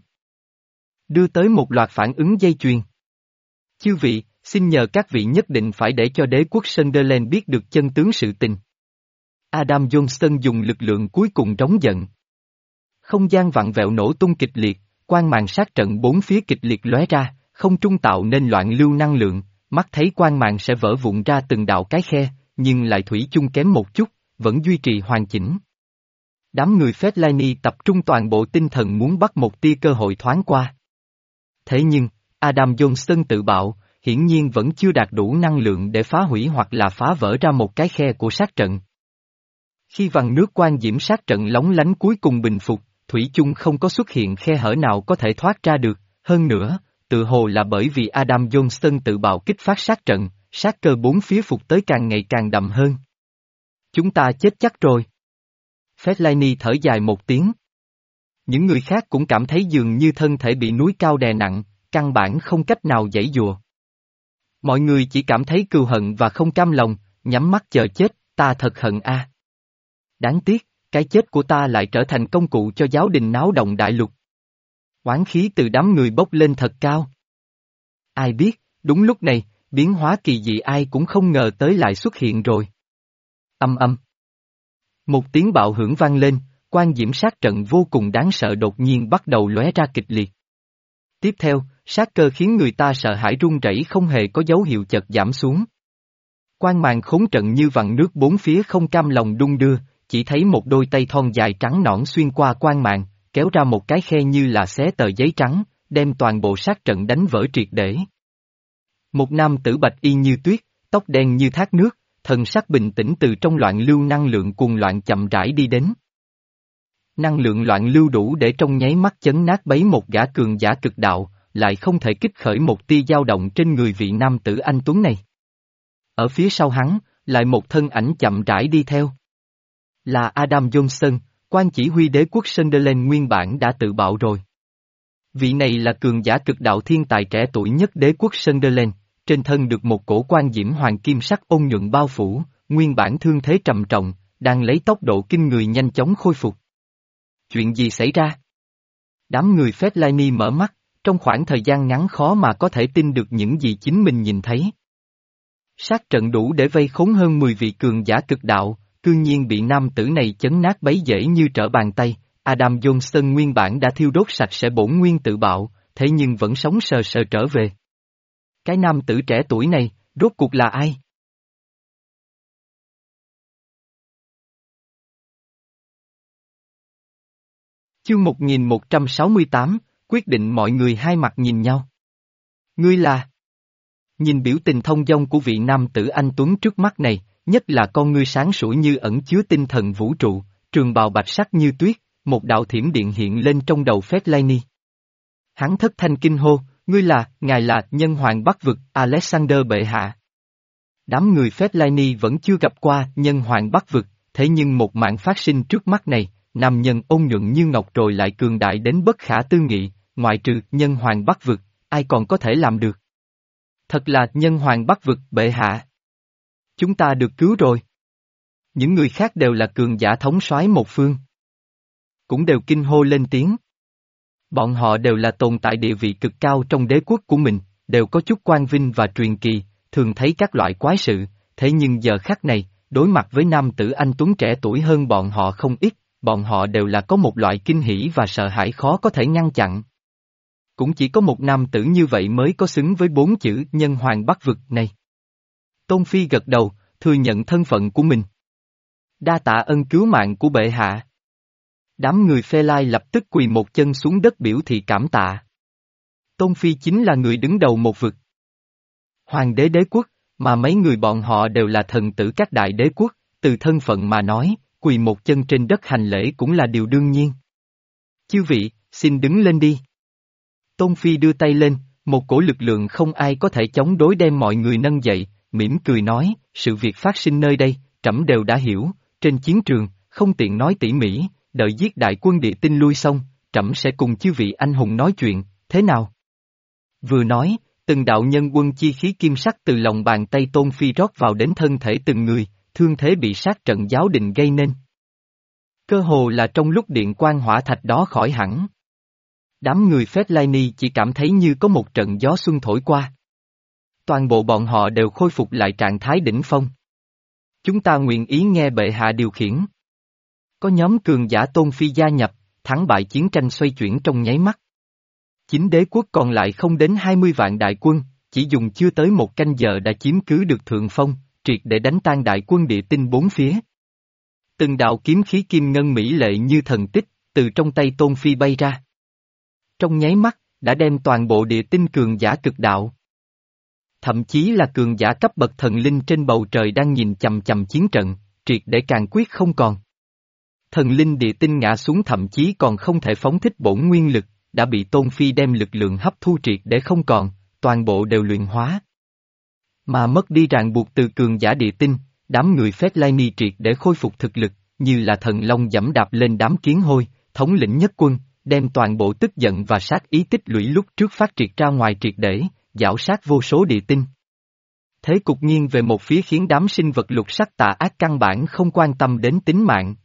Đưa tới một loạt phản ứng dây chuyền. Chư vị, xin nhờ các vị nhất định phải để cho đế quốc Sunderland biết được chân tướng sự tình. Adam Johnson dùng lực lượng cuối cùng trống giận. Không gian vặn vẹo nổ tung kịch liệt, quang màn sát trận bốn phía kịch liệt lóe ra, không trung tạo nên loạn lưu năng lượng, mắt thấy quang màn sẽ vỡ vụn ra từng đạo cái khe, nhưng lại thủy chung kém một chút, vẫn duy trì hoàn chỉnh. Đám người Fellaini tập trung toàn bộ tinh thần muốn bắt một tia cơ hội thoáng qua. Thế nhưng, Adam Johnson tự bạo, hiển nhiên vẫn chưa đạt đủ năng lượng để phá hủy hoặc là phá vỡ ra một cái khe của sát trận. Khi vằn nước quan diễm sát trận lóng lánh cuối cùng bình phục, thủy chung không có xuất hiện khe hở nào có thể thoát ra được, hơn nữa, tự hồ là bởi vì Adam Johnson tự bạo kích phát sát trận, sát cơ bốn phía phục tới càng ngày càng đậm hơn. Chúng ta chết chắc rồi. Fellaini thở dài một tiếng. Những người khác cũng cảm thấy dường như thân thể bị núi cao đè nặng, căn bản không cách nào giãy giụa. Mọi người chỉ cảm thấy cừu hận và không cam lòng, nhắm mắt chờ chết, ta thật hận a. Đáng tiếc, cái chết của ta lại trở thành công cụ cho giáo đình náo động đại lục. Oán khí từ đám người bốc lên thật cao. Ai biết, đúng lúc này, biến hóa kỳ dị ai cũng không ngờ tới lại xuất hiện rồi. Âm âm. Một tiếng bạo hưởng vang lên, quan diễm sát trận vô cùng đáng sợ đột nhiên bắt đầu lóe ra kịch liệt. Tiếp theo, sát cơ khiến người ta sợ hãi run rẩy không hề có dấu hiệu chợt giảm xuống. Quang màn khốn trận như vặn nước bốn phía không cam lòng đung đưa, chỉ thấy một đôi tay thon dài trắng nõn xuyên qua quang màn, kéo ra một cái khe như là xé tờ giấy trắng, đem toàn bộ sát trận đánh vỡ triệt để. Một nam tử bạch y như tuyết, tóc đen như thác nước, thần sắc bình tĩnh từ trong loạn lưu năng lượng cuồng loạn chậm rãi đi đến. Năng lượng loạn lưu đủ để trong nháy mắt chấn nát bấy một gã cường giả cực đạo, lại không thể kích khởi một tia dao động trên người vị nam tử anh tuấn này. Ở phía sau hắn, lại một thân ảnh chậm rãi đi theo. Là Adam Johnson, quan chỉ huy đế quốc Sunderland nguyên bản đã tự bạo rồi. Vị này là cường giả cực đạo thiên tài trẻ tuổi nhất đế quốc Sunderland, trên thân được một cổ quan diễm hoàng kim sắc ôn nhuận bao phủ, nguyên bản thương thế trầm trọng, đang lấy tốc độ kinh người nhanh chóng khôi phục. Chuyện gì xảy ra? Đám người Fellaini mở mắt, trong khoảng thời gian ngắn khó mà có thể tin được những gì chính mình nhìn thấy. Sát trận đủ để vây khốn hơn mười vị cường giả cực đạo, cư nhiên bị nam tử này chấn nát bấy dễ như trở bàn tay. Adam Johnson nguyên bản đã thiêu đốt sạch sẽ bổn nguyên tự bạo, thế nhưng vẫn sống sờ sờ trở về. Cái nam tử trẻ tuổi này, rốt cuộc là ai? Chương một nghìn một trăm sáu mươi tám, quyết định mọi người hai mặt nhìn nhau. Ngươi là... Nhìn biểu tình thông dong của vị nam tử anh tuấn trước mắt này, nhất là con ngươi sáng sủa như ẩn chứa tinh thần vũ trụ, trường bào bạch sắc như tuyết, một đạo thiểm điện hiện lên trong đầu Fellaini. Hắn thất thanh kinh hô, ngươi là, ngài là, nhân hoàng Bắc vực, Alexander bệ hạ. Đám người Fellaini vẫn chưa gặp qua nhân hoàng Bắc vực, thế nhưng một màn phát sinh trước mắt này, nam nhân ôn nhuận như ngọc rồi lại cường đại đến bất khả tư nghị, ngoại trừ nhân hoàng Bắc vực, ai còn có thể làm được. Thật là nhân hoàng Bắc vực bệ hạ. Chúng ta được cứu rồi. Những người khác đều là cường giả thống soái một phương. Cũng đều kinh hô lên tiếng. Bọn họ đều là tồn tại địa vị cực cao trong đế quốc của mình, đều có chút quan vinh và truyền kỳ, thường thấy các loại quái sự, thế nhưng giờ khắc này, đối mặt với nam tử anh tuấn trẻ tuổi hơn bọn họ không ít, bọn họ đều là có một loại kinh hỉ và sợ hãi khó có thể ngăn chặn. Cũng chỉ có một nam tử như vậy mới có xứng với bốn chữ nhân hoàng Bắc vực này. Tôn Phi gật đầu, thừa nhận thân phận của mình. Đa tạ ân cứu mạng của bệ hạ. Đám người Phê Lai lập tức quỳ một chân xuống đất biểu thị cảm tạ. Tôn Phi chính là người đứng đầu một vực. Hoàng đế đế quốc, mà mấy người bọn họ đều là thần tử các đại đế quốc, từ thân phận mà nói, quỳ một chân trên đất hành lễ cũng là điều đương nhiên. Chư vị, xin đứng lên đi. Tôn Phi đưa tay lên, một cổ lực lượng không ai có thể chống đối đem mọi người nâng dậy, mỉm cười nói, sự việc phát sinh nơi đây, trẫm đều đã hiểu, trên chiến trường, không tiện nói tỉ mỉ, đợi giết đại quân địa tinh lui xong, trẫm sẽ cùng chư vị anh hùng nói chuyện, thế nào? Vừa nói, từng đạo nhân quân chi khí kim sắc từ lòng bàn tay Tôn Phi rót vào đến thân thể từng người, thương thế bị sát trận giáo đình gây nên. Cơ hồ là trong lúc điện quang hỏa thạch đó khỏi hẳn. Đám người Fellaini chỉ cảm thấy như có một trận gió xuân thổi qua. Toàn bộ bọn họ đều khôi phục lại trạng thái đỉnh phong. Chúng ta nguyện ý nghe bệ hạ điều khiển. Có nhóm cường giả Tôn Phi gia nhập, thắng bại chiến tranh xoay chuyển trong nháy mắt. Chính đế quốc còn lại không đến hai mươi vạn đại quân, chỉ dùng chưa tới một canh giờ đã chiếm cứ được thượng phong, triệt để đánh tan đại quân địa tinh bốn phía. Từng đạo kiếm khí kim ngân mỹ lệ như thần tích, từ trong tay Tôn Phi bay ra. Trong nháy mắt, đã đem toàn bộ địa tinh cường giả cực đạo. Thậm chí là cường giả cấp bậc thần linh trên bầu trời đang nhìn chằm chằm chiến trận, triệt để càng quyết không còn. Thần linh địa tinh ngã xuống thậm chí còn không thể phóng thích bổn nguyên lực, đã bị Tôn Phi đem lực lượng hấp thu triệt để không còn, toàn bộ đều luyện hóa. Mà mất đi ràng buộc từ cường giả địa tinh, đám người Fellaini triệt để khôi phục thực lực, như là thần long giẫm đạp lên đám kiến hôi, thống lĩnh nhất quân, đem toàn bộ tức giận và sát ý tích lũy lúc trước phát triệt ra ngoài triệt để, giảo sát vô số địa tinh. Thế cục nghiêng về một phía khiến đám sinh vật lục sắc tà ác căn bản không quan tâm đến tính mạng.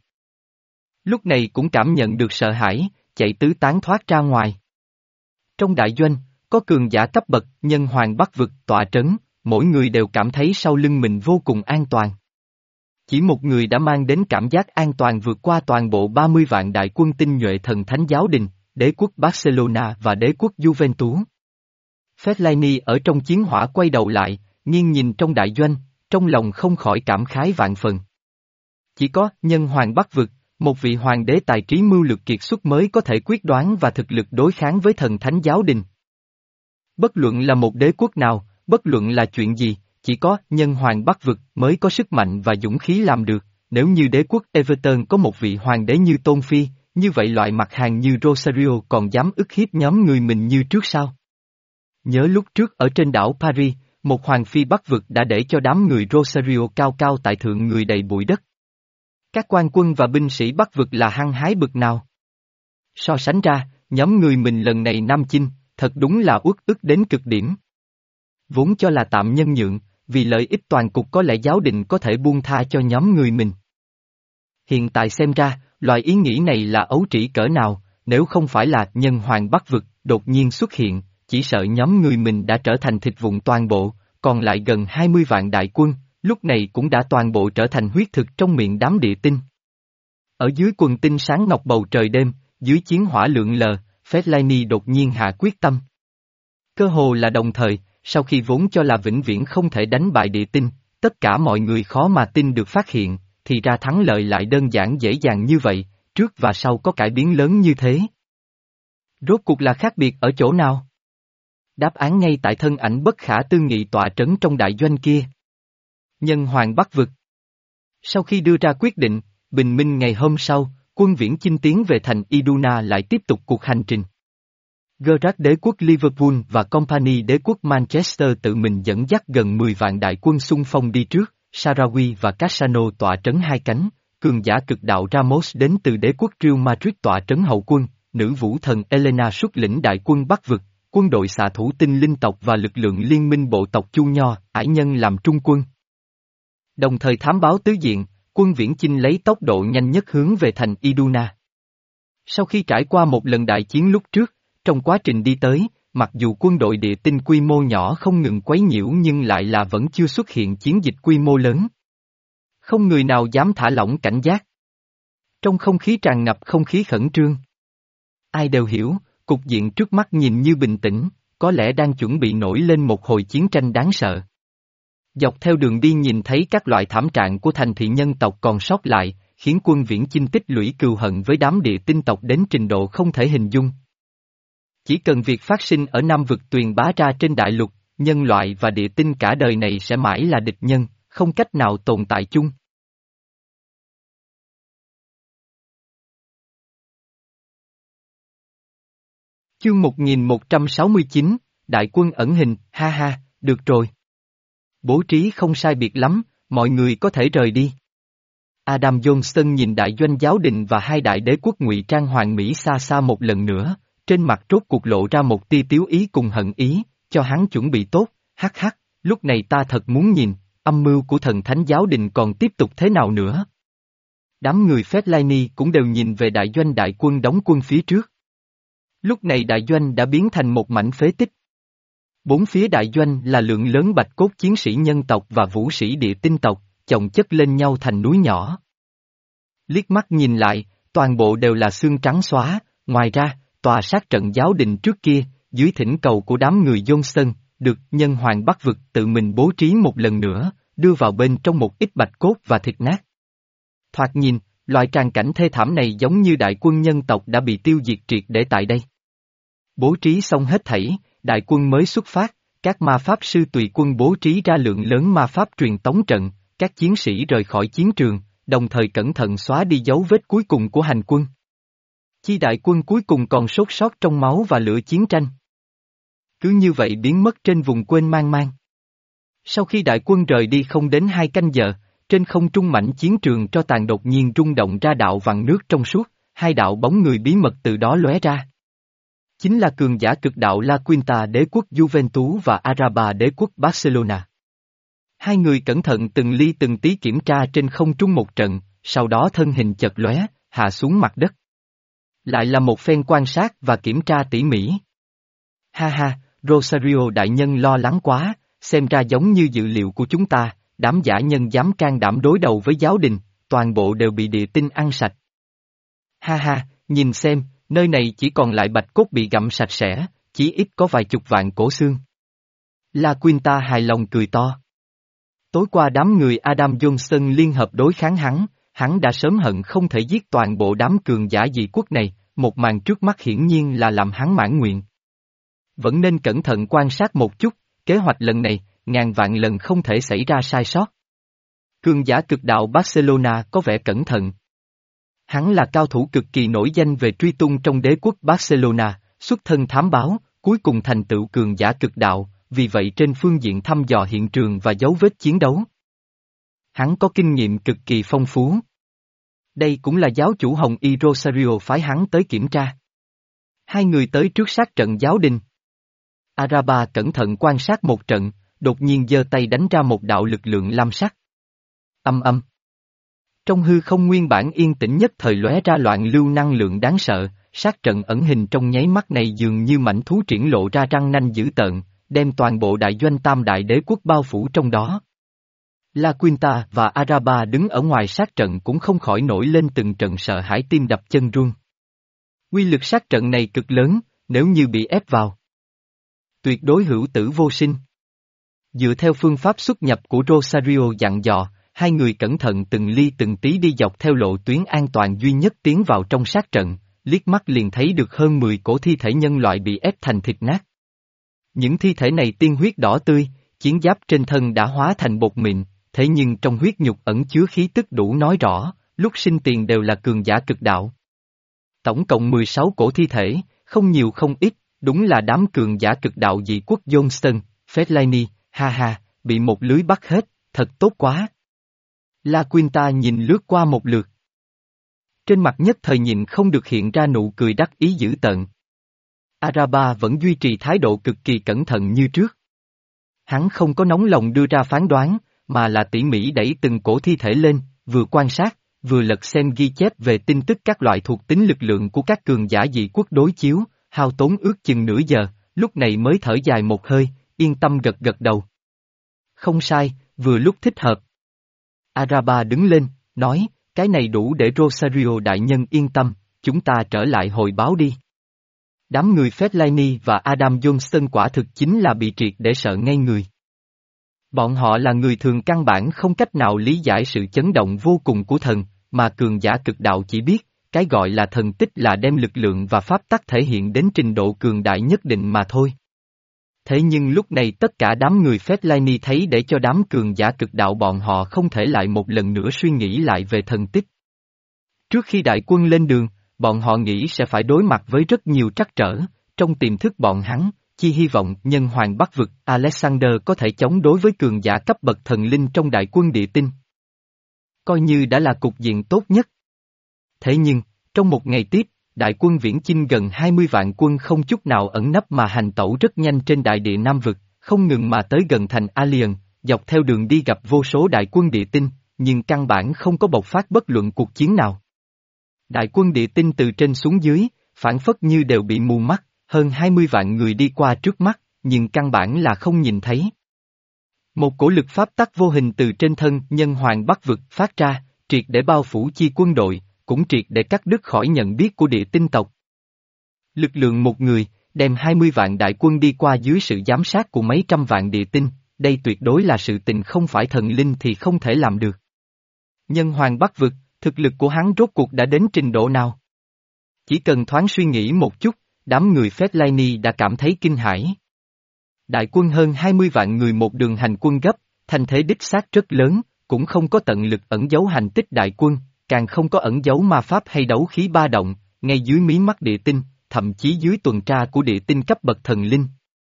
Lúc này cũng cảm nhận được sợ hãi, chạy tứ tán thoát ra ngoài. Trong đại doanh, có cường giả cấp bậc, nhân hoàng Bắc vực tọa trấn, mỗi người đều cảm thấy sau lưng mình vô cùng an toàn. Chỉ một người đã mang đến cảm giác an toàn vượt qua toàn bộ ba mươi vạn đại quân tinh nhuệ thần thánh giáo đình, đế quốc Barcelona và đế quốc Juventus. Fellaini ở trong chiến hỏa quay đầu lại, nghiêng nhìn trong đại doanh, trong lòng không khỏi cảm khái vạn phần. Chỉ có nhân hoàng Bắc vực, một vị hoàng đế tài trí mưu lược kiệt xuất mới có thể quyết đoán và thực lực đối kháng với thần thánh giáo đình. Bất luận là một đế quốc nào, bất luận là chuyện gì, chỉ có nhân hoàng Bắc vực mới có sức mạnh và dũng khí làm được. Nếu như đế quốc Everton có một vị hoàng đế như Tôn Phi, như vậy loại mặt hàng như Rosario còn dám ức hiếp nhóm người mình như trước sao? Nhớ lúc trước ở trên đảo Paris, một hoàng phi Bắc vực đã để cho đám người Rosario cao cao tại thượng người đầy bụi đất. Các quan quân và binh sĩ Bắc vực là hăng hái bực nào? So sánh ra, nhóm người mình lần này nam chinh, thật đúng là uất ức đến cực điểm. Vốn cho là tạm nhân nhượng, vì lợi ích toàn cục có lẽ giáo đình có thể buông tha cho nhóm người mình. Hiện tại xem ra, loại ý nghĩ này là ấu trĩ cỡ nào, nếu không phải là nhân hoàng Bắc vực đột nhiên xuất hiện, chỉ sợ nhóm người mình đã trở thành thịt vụn toàn bộ, còn lại gần hai mươi vạn đại quân, lúc này cũng đã toàn bộ trở thành huyết thực trong miệng đám địa tinh. Ở dưới quần tinh sáng ngọc bầu trời đêm, dưới chiến hỏa lượn lờ, Fellaini đột nhiên hạ quyết tâm. Cơ hồ là đồng thời, sau khi vốn cho là vĩnh viễn không thể đánh bại địa tinh, tất cả mọi người khó mà tin được phát hiện, thì ra thắng lợi lại đơn giản dễ dàng như vậy, trước và sau có cải biến lớn như thế. Rốt cuộc là khác biệt ở chỗ nào? Đáp án ngay tại thân ảnh bất khả tư nghị tọa trấn trong đại doanh kia. Nhân hoàng Bắc vực. Sau khi đưa ra quyết định, bình minh ngày hôm sau, quân viễn chinh tiến về thành Iduna lại tiếp tục cuộc hành trình. Gerrard đế quốc Liverpool và Company đế quốc Manchester tự mình dẫn dắt gần mười vạn đại quân xung phong đi trước, Sarawi và Cassano tọa trấn hai cánh, cường giả cực đạo Ramos đến từ đế quốc Real Madrid tọa trấn hậu quân, nữ vũ thần Elena xuất lĩnh đại quân Bắc vực, quân đội xạ thủ tinh linh tộc và lực lượng liên minh bộ tộc Chu Nho, ải nhân làm trung quân. Đồng thời thám báo tứ diện, quân viễn chinh lấy tốc độ nhanh nhất hướng về thành Iduna. Sau khi trải qua một lần đại chiến lúc trước, trong quá trình đi tới, mặc dù quân đội địa tinh quy mô nhỏ không ngừng quấy nhiễu nhưng lại là vẫn chưa xuất hiện chiến dịch quy mô lớn. Không người nào dám thả lỏng cảnh giác. Trong không khí tràn ngập không khí khẩn trương. Ai đều hiểu, cục diện trước mắt nhìn như bình tĩnh, có lẽ đang chuẩn bị nổi lên một hồi chiến tranh đáng sợ. Dọc theo đường đi nhìn thấy các loại thảm trạng của thành thị nhân tộc còn sót lại, khiến quân viễn chinh tích lũy cừu hận với đám địa tinh tộc đến trình độ không thể hình dung. Chỉ cần việc phát sinh ở Nam vực truyền bá ra trên đại lục, nhân loại và địa tinh cả đời này sẽ mãi là địch nhân, không cách nào tồn tại chung. Chương một nghìn một trăm sáu mươi chín, Đại quân ẩn hình, ha ha, được rồi. Bố trí không sai biệt lắm, mọi người có thể rời đi. Adam Johnson nhìn đại doanh giáo đình và hai đại đế quốc ngụy trang hoàng mỹ xa xa một lần nữa, trên mặt rốt cuộc lộ ra một tia tiếu ý cùng hận ý, cho hắn chuẩn bị tốt, hắc hắc, lúc này ta thật muốn nhìn, âm mưu của thần thánh giáo đình còn tiếp tục thế nào nữa. Đám người Fellaini cũng đều nhìn về đại doanh đại quân đóng quân phía trước. Lúc này đại doanh đã biến thành một mảnh phế tích. Bốn phía đại doanh là lượng lớn bạch cốt chiến sĩ nhân tộc và vũ sĩ địa tinh tộc, chồng chất lên nhau thành núi nhỏ. Liếc mắt nhìn lại, toàn bộ đều là xương trắng xóa, ngoài ra, tòa sát trận giáo đình trước kia, dưới thỉnh cầu của đám người Johnson, được nhân hoàng Bắc vực tự mình bố trí một lần nữa, đưa vào bên trong một ít bạch cốt và thịt nát. Thoạt nhìn, loại tràng cảnh thê thảm này giống như đại quân nhân tộc đã bị tiêu diệt triệt để tại đây. Bố trí xong hết thảy, đại quân mới xuất phát, các ma pháp sư tùy quân bố trí ra lượng lớn ma pháp truyền tống trận, các chiến sĩ rời khỏi chiến trường, đồng thời cẩn thận xóa đi dấu vết cuối cùng của hành quân. Chi đại quân cuối cùng còn sốt sót trong máu và lửa chiến tranh. Cứ như vậy biến mất trên vùng quên mang mang. Sau khi đại quân rời đi không đến hai canh giờ, trên không trung mảnh chiến trường tro tàn đột nhiên rung động ra đạo vằn nước trong suốt, hai đạo bóng người bí mật từ đó lóe ra. Chính là cường giả cực đạo La Quinta đế quốc Juventus và Araba đế quốc Barcelona. Hai người cẩn thận từng ly từng tí kiểm tra trên không trung một trận, sau đó thân hình chật lóe, hạ xuống mặt đất. Lại là một phen quan sát và kiểm tra tỉ mỉ. Ha ha, Rosario đại nhân lo lắng quá, xem ra giống như dự liệu của chúng ta, đám giả nhân dám can đảm đối đầu với giáo đình, toàn bộ đều bị địa tinh ăn sạch. Ha ha, nhìn xem, nơi này chỉ còn lại bạch cốt bị gặm sạch sẽ, chỉ ít có vài chục vạn cổ xương. La Quinta hài lòng cười to. Tối qua đám người Adam Johnson liên hợp đối kháng hắn, hắn đã sớm hận không thể giết toàn bộ đám cường giả dị quốc này, một màn trước mắt hiển nhiên là làm hắn mãn nguyện. Vẫn nên cẩn thận quan sát một chút, kế hoạch lần này, ngàn vạn lần không thể xảy ra sai sót. Cường giả cực đạo Barcelona có vẻ cẩn thận. Hắn là cao thủ cực kỳ nổi danh về truy tung trong đế quốc Barcelona, xuất thân thám báo, cuối cùng thành tựu cường giả cực đạo, vì vậy trên phương diện thăm dò hiện trường và dấu vết chiến đấu. Hắn có kinh nghiệm cực kỳ phong phú. Đây cũng là giáo chủ Hồng Y Rosario phái hắn tới kiểm tra. Hai người tới trước sát trận giáo đình. Araba cẩn thận quan sát một trận, đột nhiên giơ tay đánh ra một đạo lực lượng lam sắc. Âm âm. Trong hư không nguyên bản yên tĩnh nhất thời lóe ra loạn lưu năng lượng đáng sợ, sát trận ẩn hình trong nháy mắt này dường như mảnh thú triển lộ ra răng nanh dữ tợn, đem toàn bộ đại doanh tam đại đế quốc bao phủ trong đó. La Quinta và Araba đứng ở ngoài sát trận cũng không khỏi nổi lên từng trận sợ hãi tim đập chân run. Quy lực sát trận này cực lớn, nếu như bị ép vào, tuyệt đối hữu tử vô sinh. Dựa theo phương pháp xuất nhập của Rosario dặn dò, hai người cẩn thận từng ly từng tí đi dọc theo lộ tuyến an toàn duy nhất tiến vào trong sát trận, liếc mắt liền thấy được hơn mười cổ thi thể nhân loại bị ép thành thịt nát. Những thi thể này tiên huyết đỏ tươi, chiến giáp trên thân đã hóa thành bột mịn, thế nhưng trong huyết nhục ẩn chứa khí tức đủ nói rõ, lúc sinh tiền đều là cường giả cực đạo. Tổng cộng mười sáu cổ thi thể, không nhiều không ít, đúng là đám cường giả cực đạo dị quốc Johnston, Fellaini, ha ha, bị một lưới bắt hết, thật tốt quá. La Quinta nhìn lướt qua một lượt. Trên mặt nhất thời nhịn không được hiện ra nụ cười đắc ý dữ tợn. Araba vẫn duy trì thái độ cực kỳ cẩn thận như trước. Hắn không có nóng lòng đưa ra phán đoán, mà là tỉ mỉ đẩy từng cổ thi thể lên, vừa quan sát, vừa lật xem ghi chép về tin tức các loại thuộc tính lực lượng của các cường giả dị quốc đối chiếu, hao tốn ước chừng nửa giờ, lúc này mới thở dài một hơi, yên tâm gật gật đầu. Không sai, vừa lúc thích hợp. Araba đứng lên, nói, cái này đủ để Rosario đại nhân yên tâm, chúng ta trở lại hồi báo đi. Đám người Fellaini và Adam Johnston quả thực chính là bị triệt để sợ ngây người. Bọn họ là người thường căn bản không cách nào lý giải sự chấn động vô cùng của thần, mà cường giả cực đạo chỉ biết, cái gọi là thần tích là đem lực lượng và pháp tắc thể hiện đến trình độ cường đại nhất định mà thôi. Thế nhưng lúc này tất cả đám người Fellaini thấy để cho đám cường giả cực đạo bọn họ không thể lại một lần nữa suy nghĩ lại về thần tích. Trước khi đại quân lên đường, bọn họ nghĩ sẽ phải đối mặt với rất nhiều trắc trở, trong tiềm thức bọn hắn, chi hy vọng nhân hoàng Bắc vực Alexander có thể chống đối với cường giả cấp bậc thần linh trong đại quân địa tinh. Coi như đã là cục diện tốt nhất. Thế nhưng, trong một ngày tiếp, đại quân viễn chinh gần hai mươi vạn quân không chút nào ẩn nấp mà hành tẩu rất nhanh trên đại địa Nam vực, không ngừng mà tới gần thành Alien, dọc theo đường đi gặp vô số đại quân địa tinh, nhưng căn bản không có bộc phát bất luận cuộc chiến nào. Đại quân địa tinh từ trên xuống dưới, phản phất như đều bị mù mắt, hơn hai mươi vạn người đi qua trước mắt, nhưng căn bản là không nhìn thấy. Một cổ lực pháp tắc vô hình từ trên thân nhân hoàng Bắc vực phát ra, triệt để bao phủ chi quân đội, cũng triệt để cắt đứt khỏi nhận biết của địa tinh tộc. Lực lượng một người, đem hai mươi vạn đại quân đi qua dưới sự giám sát của mấy trăm vạn địa tinh, đây tuyệt đối là sự tình không phải thần linh thì không thể làm được. Nhân hoàng Bắc vực, thực lực của hắn rốt cuộc đã đến trình độ nào? Chỉ cần thoáng suy nghĩ một chút, đám người Fellaini đã cảm thấy kinh hãi. Đại quân hơn hai mươi vạn người một đường hành quân gấp, thành thế đích xác rất lớn, cũng không có tận lực ẩn giấu hành tích đại quân, càng không có ẩn giấu ma pháp hay đấu khí ba động, ngay dưới mí mắt địa tinh, thậm chí dưới tuần tra của địa tinh cấp bậc thần linh.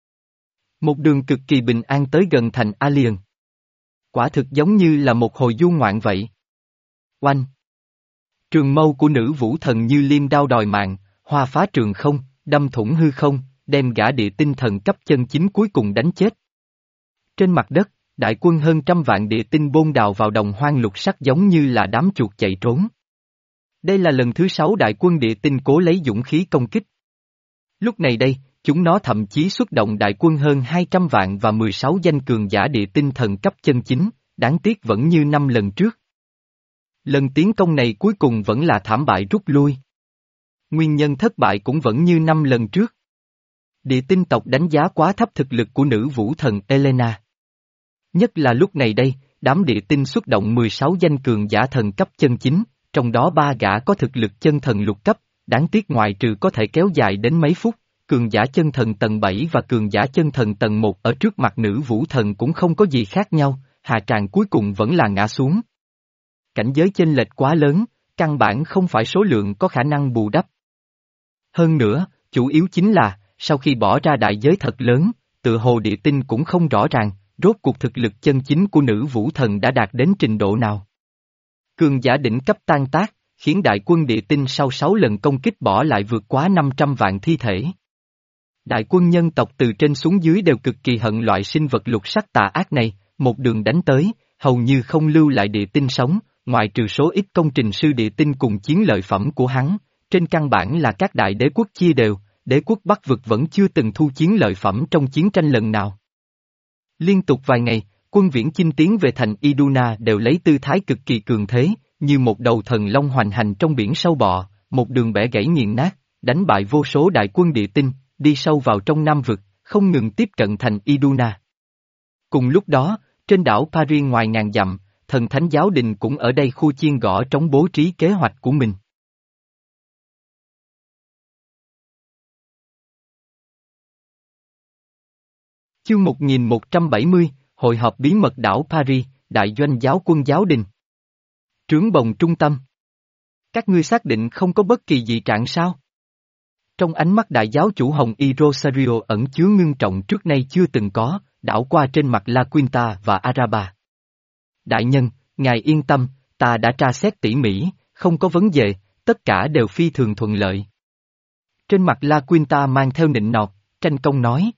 Một đường cực kỳ bình an tới gần thành Alien. Quả thực giống như là một hồi du ngoạn vậy. Oanh! Trường mâu của nữ vũ thần như liêm đao đòi mạng, hoa phá trường không, đâm thủng hư không, đem gã địa tinh thần cấp chân chính cuối cùng đánh chết. Trên mặt đất, đại quân hơn trăm vạn địa tinh bôn đào vào đồng hoang lục sắc giống như là đám chuột chạy trốn. Đây là lần thứ sáu đại quân địa tinh cố lấy dũng khí công kích. Lúc này đây, chúng nó thậm chí xuất động đại quân hơn hai trăm vạn và mười sáu danh cường giả địa tinh thần cấp chân chính, đáng tiếc vẫn như năm lần trước. Lần tiến công này cuối cùng vẫn là thảm bại rút lui. Nguyên nhân thất bại cũng vẫn như năm lần trước. Địa tinh tộc đánh giá quá thấp thực lực của nữ vũ thần Elena. Nhất là lúc này đây, đám địa tinh xuất động mười sáu danh cường giả thần cấp chân chính, trong đó ba gã có thực lực chân thần lục cấp, đáng tiếc ngoại trừ có thể kéo dài đến mấy phút, cường giả chân thần tầng bảy và cường giả chân thần tầng một ở trước mặt nữ vũ thần cũng không có gì khác nhau, hạ tràng cuối cùng vẫn là ngã xuống. Cảnh giới chênh lệch quá lớn, căn bản không phải số lượng có khả năng bù đắp. Hơn nữa, chủ yếu chính là, sau khi bỏ ra đại giới thật lớn, tự hồ địa tinh cũng không rõ ràng, rốt cuộc thực lực chân chính của nữ vũ thần đã đạt đến trình độ nào. Cường giả đỉnh cấp tan tác, khiến đại quân địa tinh sau sáu lần công kích bỏ lại vượt quá năm trăm vạn thi thể. Đại quân nhân tộc từ trên xuống dưới đều cực kỳ hận loại sinh vật lục sắc tà ác này, một đường đánh tới, hầu như không lưu lại địa tinh sống, ngoại trừ số ít công trình sư địa tinh cùng chiến lợi phẩm của hắn, trên căn bản là các đại đế quốc chia đều, đế quốc Bắc vực vẫn chưa từng thu chiến lợi phẩm trong chiến tranh lần nào. Liên tục vài ngày, quân viễn chinh tiến về thành Iduna đều lấy tư thái cực kỳ cường thế, như một đầu thần long hoành hành trong biển sâu bọ, một đường bẻ gãy nghiền nát, đánh bại vô số đại quân địa tinh, đi sâu vào trong Nam vực, không ngừng tiếp cận thành Iduna. Cùng lúc đó, trên đảo Paris ngoài ngàn dặm, thần thánh giáo đình cũng ở đây khu chiên gõ trống bố trí kế hoạch của mình. Chương một nghìn một trăm bảy mươi, Hội họp bí mật đảo Paris, Đại doanh giáo quân giáo đình. Trướng bồng trung tâm. Các ngươi xác định không có bất kỳ dị trạng sao? Trong ánh mắt đại giáo chủ Hồng Y Rosario ẩn chứa ngưng trọng trước nay chưa từng có, đảo qua trên mặt La Quinta và Araba. Đại nhân, ngài yên tâm, ta đã tra xét tỉ mỉ, không có vấn đề, tất cả đều phi thường thuận lợi. Trên mặt La Quinta mang theo nịnh nọt, tranh công nói.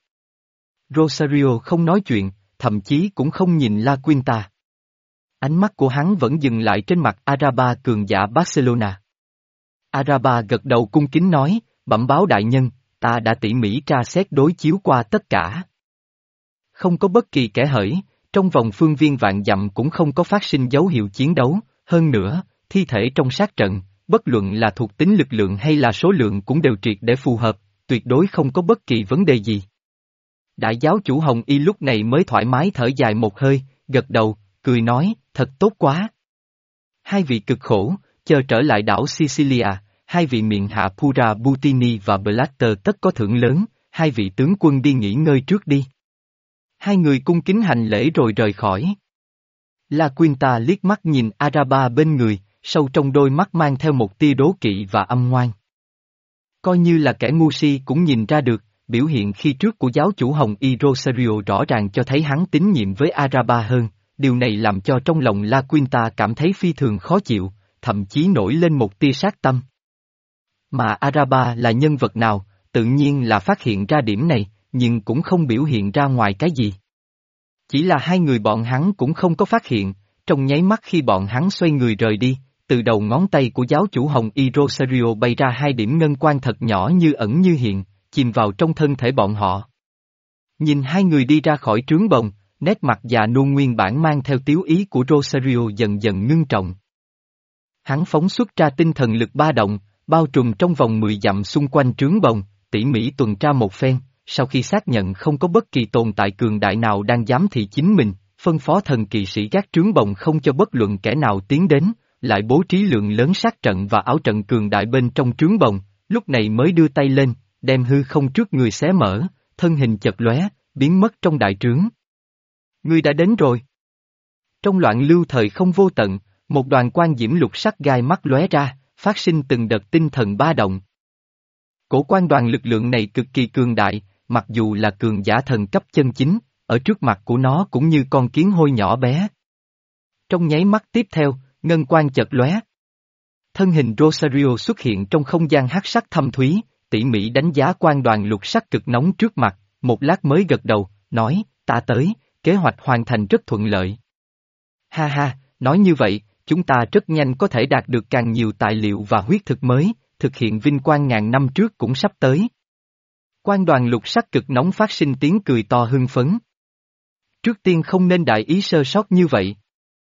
Rosario không nói chuyện, thậm chí cũng không nhìn La Quinta. Ánh mắt của hắn vẫn dừng lại trên mặt Araba cường giả Barcelona. Araba gật đầu cung kính nói, bẩm báo đại nhân, ta đã tỉ mỉ tra xét đối chiếu qua tất cả. Không có bất kỳ kẽ hở, trong vòng phương viên vạn dặm cũng không có phát sinh dấu hiệu chiến đấu, hơn nữa, thi thể trong sát trận, bất luận là thuộc tính lực lượng hay là số lượng cũng đều triệt để phù hợp, tuyệt đối không có bất kỳ vấn đề gì. Đại giáo chủ Hồng Y lúc này mới thoải mái thở dài một hơi, gật đầu, cười nói, thật tốt quá. Hai vị cực khổ, chờ trở lại đảo Sicilia, hai vị miệng hạ Pura Butini và Blatter tất có thưởng lớn, hai vị tướng quân đi nghỉ ngơi trước đi. Hai người cung kính hành lễ rồi rời khỏi. La Quinta liếc mắt nhìn Araba bên người, sâu trong đôi mắt mang theo một tia đố kỵ và âm ngoan. Coi như là kẻ ngu si cũng nhìn ra được, biểu hiện khi trước của giáo chủ Hồng Y Rosario rõ ràng cho thấy hắn tín nhiệm với Araba hơn, điều này làm cho trong lòng La Quinta cảm thấy phi thường khó chịu, thậm chí nổi lên một tia sát tâm. Mà Araba là nhân vật nào, tự nhiên là phát hiện ra điểm này, nhưng cũng không biểu hiện ra ngoài cái gì. Chỉ là hai người bọn hắn cũng không có phát hiện, trong nháy mắt khi bọn hắn xoay người rời đi, từ đầu ngón tay của giáo chủ Hồng Y Rosario bay ra hai điểm ngân quang thật nhỏ như ẩn như hiện, chìm vào trong thân thể bọn họ. Nhìn hai người đi ra khỏi trướng bồng, nét mặt già nua nguyên bản mang theo tiếu ý của Rosario dần dần ngưng trọng. Hắn phóng xuất ra tinh thần lực ba động, bao trùm trong vòng mười dặm xung quanh trướng bồng, tỉ mỉ tuần tra một phen, sau khi xác nhận không có bất kỳ tồn tại cường đại nào đang giám thị chính mình, phân phó thần kỵ sĩ gác trướng bồng không cho bất luận kẻ nào tiến đến, lại bố trí lượng lớn sát trận và ảo trận cường đại bên trong trướng bồng, lúc này mới đưa tay lên, đem hư không trước người xé mở, thân hình chật lóe, biến mất trong đại trướng. Ngươi đã đến rồi. Trong loạn lưu thời không vô tận, một đoàn quang diễm lục sắc gai mắt lóe ra, phát sinh từng đợt tinh thần ba động. Cổ quan đoàn lực lượng này cực kỳ cường đại, mặc dù là cường giả thần cấp chân chính, ở trước mặt của nó cũng như con kiến hôi nhỏ bé. Trong nháy mắt tiếp theo, ngân quang chợt lóe. Thân hình Rosario xuất hiện trong không gian hắc sắc thâm thúy, tỉ mỉ đánh giá quan đoàn lục sắc cực nóng trước mặt, một lát mới gật đầu, nói, ta tới, kế hoạch hoàn thành rất thuận lợi. Ha ha, nói như vậy, chúng ta rất nhanh có thể đạt được càng nhiều tài liệu và huyết thực mới, thực hiện vinh quang ngàn năm trước cũng sắp tới. Quan đoàn lục sắc cực nóng phát sinh tiếng cười to hưng phấn. Trước tiên không nên đại ý sơ sót như vậy.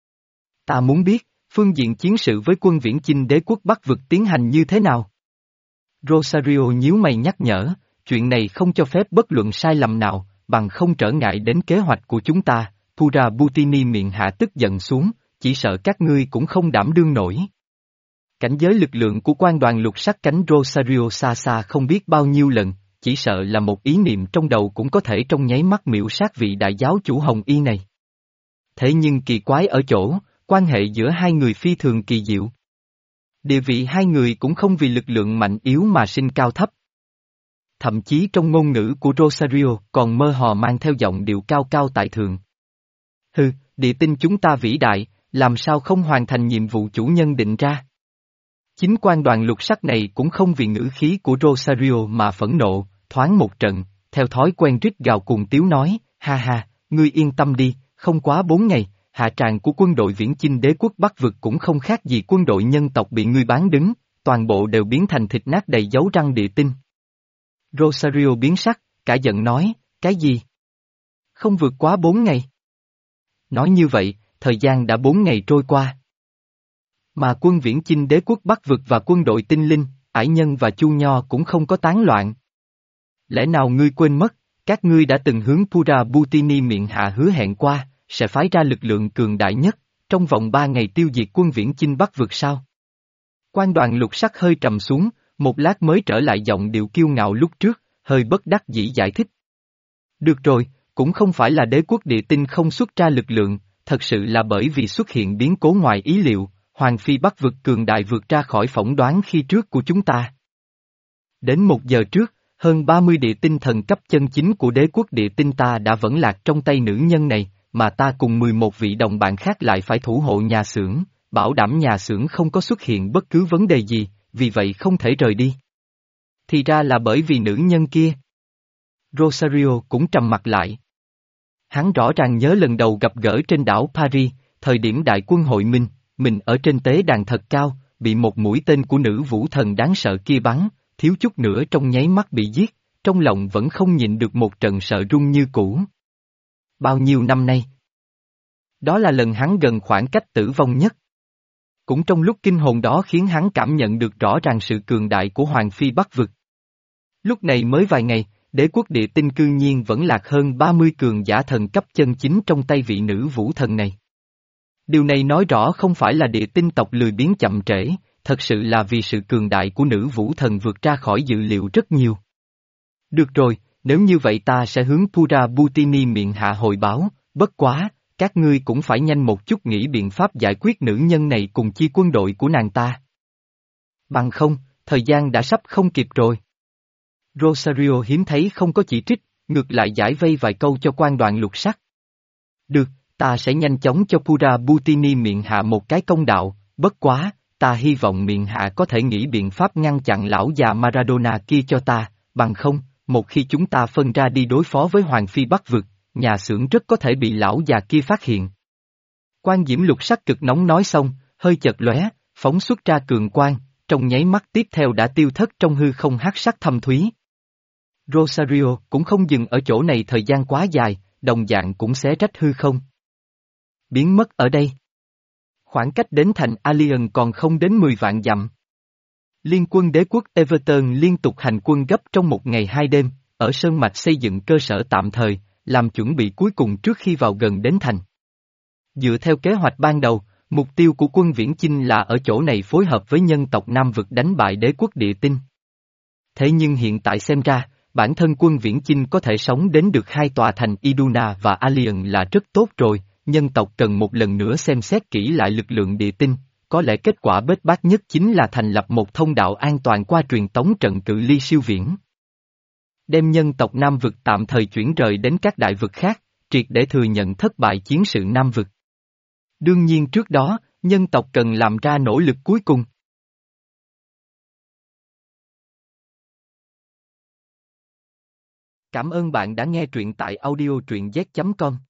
Ta muốn biết, phương diện chiến sự với quân viễn chinh đế quốc Bắc vực tiến hành như thế nào? Rosario nhíu mày nhắc nhở, chuyện này không cho phép bất luận sai lầm nào, bằng không trở ngại đến kế hoạch của chúng ta. Pura Butini miệng hạ tức giận xuống, chỉ sợ các ngươi cũng không đảm đương nổi. Cảnh giới lực lượng của quan đoàn lục sắc cánh Rosario xa xa không biết bao nhiêu lần, chỉ sợ là một ý niệm trong đầu cũng có thể trong nháy mắt miễu sát vị đại giáo chủ Hồng Y này. Thế nhưng kỳ quái ở chỗ, quan hệ giữa hai người phi thường kỳ diệu. Địa vị hai người cũng không vì lực lượng mạnh yếu mà sinh cao thấp. Thậm chí trong ngôn ngữ của Rosario còn mơ hồ mang theo giọng điệu cao cao tại thượng. Hừ, địa tinh chúng ta vĩ đại, làm sao không hoàn thành nhiệm vụ chủ nhân định ra? Chính quan đoàn lục sắc này cũng không vì ngữ khí của Rosario mà phẫn nộ, thoáng một trận, theo thói quen rít gào cùng tiếu nói, ha ha, ngươi yên tâm đi, không quá bốn ngày, hạ tràng của quân đội viễn chinh đế quốc Bắc vực cũng không khác gì quân đội nhân tộc bị ngươi bán đứng, toàn bộ đều biến thành thịt nát đầy dấu răng địa tinh. Rosario biến sắc, cả giận nói, cái gì? Không vượt quá bốn ngày. Nói như vậy, thời gian đã bốn ngày trôi qua. Mà quân viễn chinh đế quốc Bắc vực và quân đội tinh linh, Ải Nhân và Chu Nho cũng không có tán loạn. Lẽ nào ngươi quên mất, các ngươi đã từng hướng Pura Butini miệng hạ hứa hẹn qua, sẽ phái ra lực lượng cường đại nhất, trong vòng ba ngày tiêu diệt quân viễn chinh Bắc vực sao? Quan đoàn lục sắc hơi trầm xuống, một lát mới trở lại giọng điệu kiêu ngạo lúc trước, hơi bất đắc dĩ giải thích. Được rồi, cũng không phải là đế quốc địa tinh không xuất ra lực lượng, thật sự là bởi vì xuất hiện biến cố ngoài ý liệu, Hoàng Phi Bắc vực cường đại vượt ra khỏi phỏng đoán khi trước của chúng ta. Đến một giờ trước, hơn ba mươi địa tinh thần cấp chân chính của đế quốc địa tinh ta đã vẫn lạc trong tay nữ nhân này, mà ta cùng mười một vị đồng bạn khác lại phải thủ hộ nhà xưởng, bảo đảm nhà xưởng không có xuất hiện bất cứ vấn đề gì, vì vậy không thể rời đi. Thì ra là bởi vì nữ nhân kia. Rosario cũng trầm mặt lại. Hắn rõ ràng nhớ lần đầu gặp gỡ trên đảo Paris, thời điểm đại quân hội minh, mình ở trên tế đàn thật cao, bị một mũi tên của nữ vũ thần đáng sợ kia bắn, thiếu chút nữa trong nháy mắt bị giết, trong lòng vẫn không nhịn được một trận sợ run như cũ. Bao nhiêu năm nay? Đó là lần hắn gần khoảng cách tử vong nhất. Cũng trong lúc kinh hồn đó khiến hắn cảm nhận được rõ ràng sự cường đại của Hoàng Phi Bắc vực. Lúc này mới vài ngày, đế quốc địa tinh cư nhiên vẫn lạc hơn ba mươi cường giả thần cấp chân chính trong tay vị nữ vũ thần này. Điều này nói rõ không phải là địa tinh tộc lười biếng chậm trễ, thật sự là vì sự cường đại của nữ vũ thần vượt ra khỏi dự liệu rất nhiều. Được rồi, nếu như vậy ta sẽ hướng Pura Butini miệng hạ hồi báo, bất quá, các ngươi cũng phải nhanh một chút nghĩ biện pháp giải quyết nữ nhân này cùng chi quân đội của nàng ta. Bằng không, thời gian đã sắp không kịp rồi. Rosario hiếm thấy không có chỉ trích, ngược lại giải vây vài câu cho quan đoàn lục sắc. Được, ta sẽ nhanh chóng cho Pura Butini miệng hạ một cái công đạo, bất quá, ta hy vọng miệng hạ có thể nghĩ biện pháp ngăn chặn lão già Maradona kia cho ta, bằng không, một khi chúng ta phân ra đi đối phó với Hoàng Phi Bắc vực, nhà xưởng rất có thể bị lão già kia phát hiện. Quan diễm lục sắc cực nóng nói xong, hơi chợt lóe, phóng xuất ra cường quang, trong nháy mắt tiếp theo đã tiêu thất trong hư không hắc sắc thâm thúy. Rosario cũng không dừng ở chỗ này thời gian quá dài, đồng dạng cũng xé rách hư không. Biến mất ở đây. Khoảng cách đến thành Alien còn không đến mười vạn dặm. Liên quân đế quốc Everton liên tục hành quân gấp trong một ngày hai đêm, ở sơn mạch xây dựng cơ sở tạm thời, làm chuẩn bị cuối cùng trước khi vào gần đến thành. Dựa theo kế hoạch ban đầu, mục tiêu của quân viễn chinh là ở chỗ này phối hợp với nhân tộc Nam vực đánh bại đế quốc địa tinh. Thế nhưng hiện tại xem ra, bản thân quân viễn chinh có thể sống đến được hai tòa thành Iduna và Alien là rất tốt rồi, nhân tộc cần một lần nữa xem xét kỹ lại lực lượng địa tinh, có lẽ kết quả bết bát nhất chính là thành lập một thông đạo an toàn qua truyền tống trận cự ly siêu viễn. Đem nhân tộc Nam vực tạm thời chuyển rời đến các đại vực khác, triệt để thừa nhận thất bại chiến sự Nam vực. Đương nhiên trước đó, nhân tộc cần làm ra nỗ lực cuối cùng. Cảm ơn bạn đã nghe truyện tại audio truyện z chấm com.